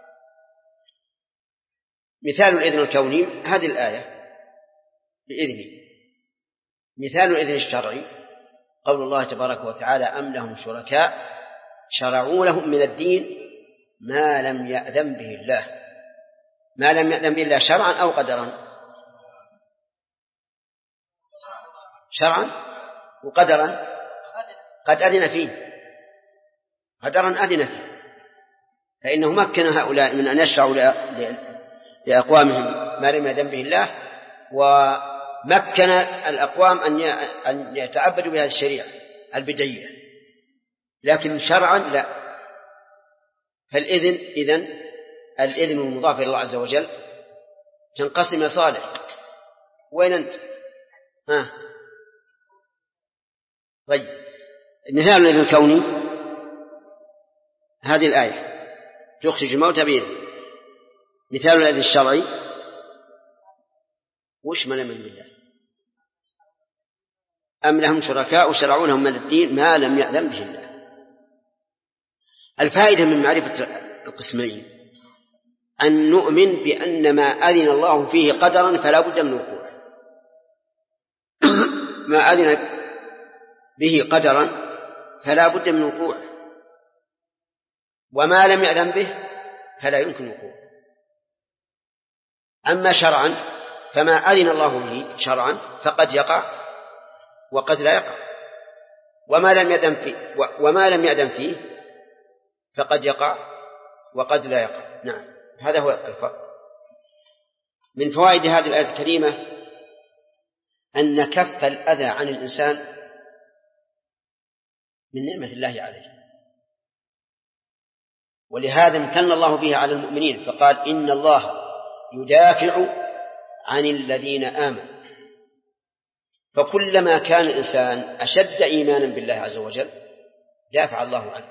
[SPEAKER 1] مثال الإذن الكوني هذه الآية بإذنه. مثال الإذن الشرعي قول الله تبارك وتعالى: أم لهم شركاء شرعوا لهم من الدين ما لم يأذن به الله. ما لم يأذن به الله شرعا أو قدرا؟ شرعا وقدرا. قد أذن فيه، قدرا أذن فيه، فإنه مكن هؤلاء من أن يشرعوا لأقوامهم ما لم يأذن به الله، ومكن الأقوام أن يتعبدوا بهذه الشريعة البدعية، لكن شرعا لا. فالإذن الإذن المضاف إلى الله عز وجل تنقسم يا صالح. وين أنت؟ طيب، مثال الإذن الكوني هذه الآية تخرج الموتى بإذن. مثال الإذن الشرعي وش من بالله؟ أم لهم شركاء شرعوا لهم من الدين ما لم يأذن به الله. الفائدة من معرفة القسمين أن نؤمن بأن ما أذن الله فيه قدرا فلا بد من وقوع، ما أذن به قدرا فلا بد من وقوع، وما لم يأذن به فلا يمكن وقوع. أما شرعا فما أذن الله به شرعا فقد يقع وقد لا يقع، وما لم يأذن فيه فقد يقع وقد لا يقع. نعم، هذا هو الفرق. من فوائد هذه الآية الكريمة أن كف الأذى عن الإنسان من نعمة الله عليه، ولهذا امتن الله به على المؤمنين فقال إن الله يدافع عن الذين آمنوا. فكلما كان الإنسان أشد إيمانا بالله عز وجل دافع الله عنه.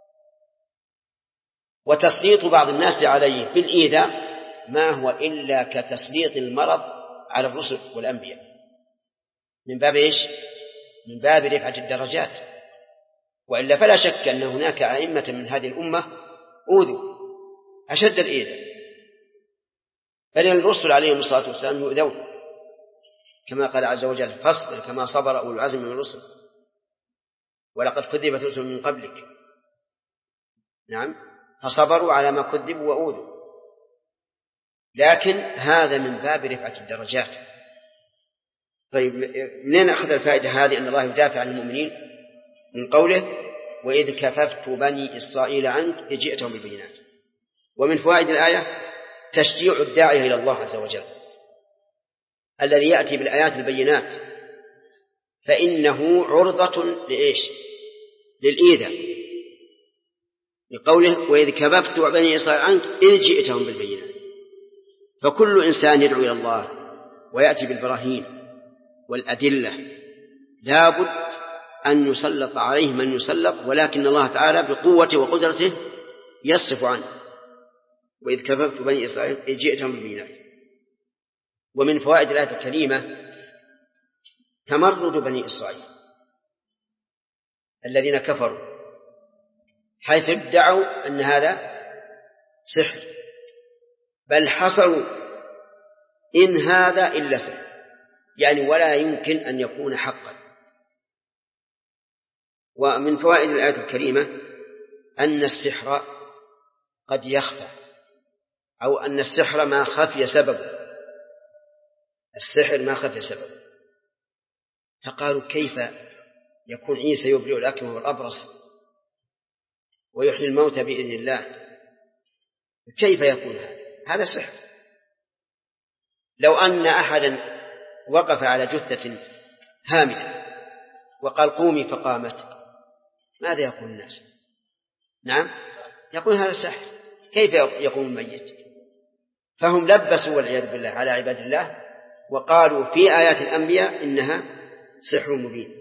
[SPEAKER 1] وتسليط بعض الناس عليه بالإيذاء ما هو إلا كتسليط المرض على الرسل والأنبياء، من باب إيش؟ من باب رفعة الدرجات. وإلا فلا شك أن هناك أئمة من هذه الأمة أوذوا أشد الإيذاء، بل الرسل عليهم الصلاة والسلام يؤذون كما قال عز وجل فاصبر كما صبر أولو العزم من الرسل ولقد كذبت رسل من قبلك. نعم، فصبروا على ما كذبوا وأوذوا، لكن هذا من باب رفعة الدرجات. طيب، منين أخذ الفائدة هذه أن الله يدافع عن المؤمنين؟ من قوله وإذ كففت بني إسرائيل عنك إذ جئتهم بالبينات. ومن فوائد الآية تشجيع الداعية إلى الله عز وجل الذي يأتي بالآيات البينات، فإنه عرضة لإيش؟ للإيذاء، لقوله وإذ كففت بني إسرائيل عنك إذ جئتهم بالبينات. فكل إنسان يدعو إلى الله ويأتي بالبراهين والأدلة لا بد أن يسلط عليه من يسلط، ولكن الله تعالى بقوته وقدرته يصرف عنه. وإذ كففت بني إسرائيل إذ جئتهم بالبينات. ومن فوائد الآية الكريمة تمرد بني إسرائيل الذين كفروا، حيث ادعوا أن هذا سحر، بل حصروا إن هذا إلا سحر، يعني ولا يمكن أن يكون حقا. ومن فوائد الآية الكريمة أن السحر قد يخفى، أو أن السحر ما خفي سببه، السحر ما خفي سببه. فقالوا كيف يكون عيسى يبرئ الأكمه والأبرص ويحيي الموتى بإذن الله؟ كيف يكون هذا سحر؟ لو أن أحدا وقف على جثة هامدة وقال قومي فقامت، ماذا يقول الناس؟ نعم، يقول هذا سحر، كيف يقوم الميت؟ فهم لبسوا والعياذ بالله على عباد الله وقالوا في آيات الأنبياء إنها سحر مبين.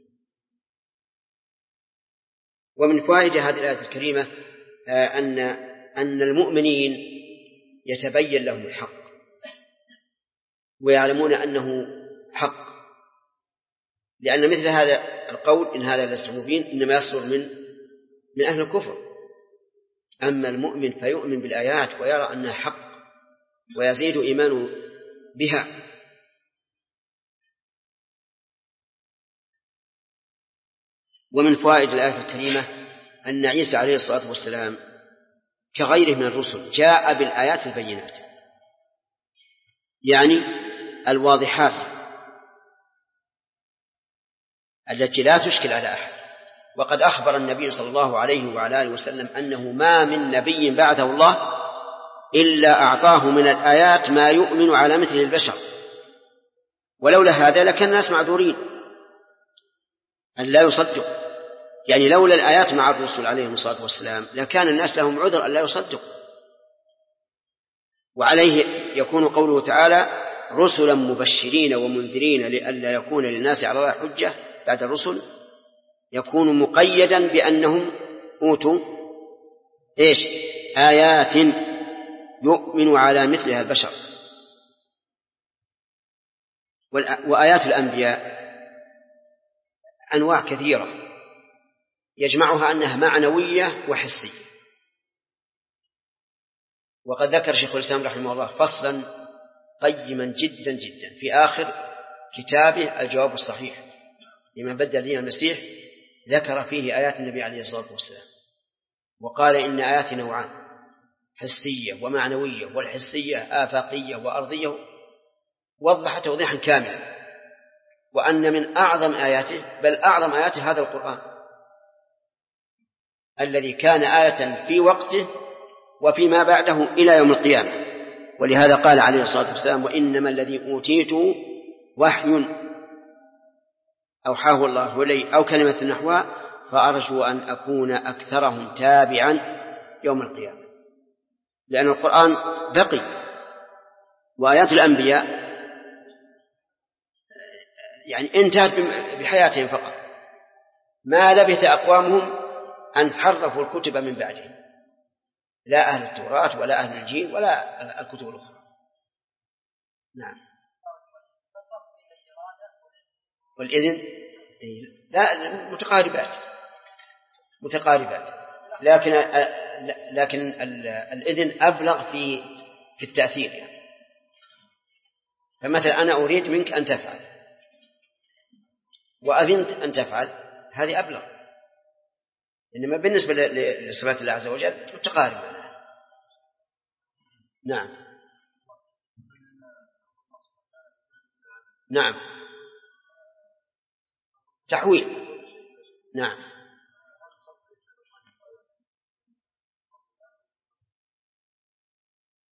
[SPEAKER 1] ومن فوائد هذه الآية الكريمة أن المؤمنين يتبين لهم الحق ويعلمون أنه حق، لأن مثل هذا القول إن هذا لسحر مبين إنما يصدر من أهل الكفر. أما المؤمن فيؤمن بالآيات ويرى أنها حق ويزيد إيمانه بها. ومن فوائد الآية الكريمة أن عيسى عليه الصلاة والسلام كغيره من الرسل جاء بالآيات البينات، يعني الواضحات التي لا تشكل على أحد. وقد أخبر النبي صلى الله عليه وعلى آله وسلم أنه ما من نبي بعثه الله إلا أعطاه من الآيات ما يؤمن على مثل البشر، ولولا هذا لكان الناس معذورين أن لا يصدقوا. يعني لولا الآيات مع الرسل عليهم الصلاة والسلام لكان الناس لهم عذر أن لا يصدقوا. وعليه يكون قوله تعالى رسلا مبشرين ومنذرين لئلا يكون للناس على الله حجة بعد الرسل، يكون مقيدا بأنهم أوتوا إيش؟ آيات يؤمن على مثلها البشر. وآيات الأنبياء أنواع كثيرة يجمعها أنها معنوية وحسية. وقد ذكر شيخ الإسلام رحمه الله فصلا قيما جدا جدا في آخر كتابه الجواب الصحيح لمن بدل دين المسيح، ذكر فيه آيات النبي عليه الصلاة والسلام وقال إن آيات نوعان، حسية ومعنوية، والحسية آفاقية وأرضية، وضح توضيحا كاملا، وأن من أعظم آياته بل أعظم آياته هذا القرآن الذي كان آية في وقته وفيما بعده إلى يوم القيامة. ولهذا قال عليه الصلاة والسلام وإنما الذي أوتيته وحي أوحاه الله إلي أو كلمة نحوها فأرجو أن أكون أكثرهم تابعا يوم القيامة، لأن القرآن بقي. وآيات الأنبياء يعني انتهت بحياتهم فقط، ما لبث أقوامهم أن حرفوا الكتب من بعدهم، لا أهل التوراة ولا أهل الإنجيل ولا الكتب الأخرى. نعم. والإذن لا متقاربات لكن الإذن أبلغ في التأثير يعني. فمثلا أنا أريد منك أن تفعل وأذنت أن تفعل، هذه أبلغ. إنما بالنسبة لصفات الله عز وجل متقاربة. نعم تحويل. نعم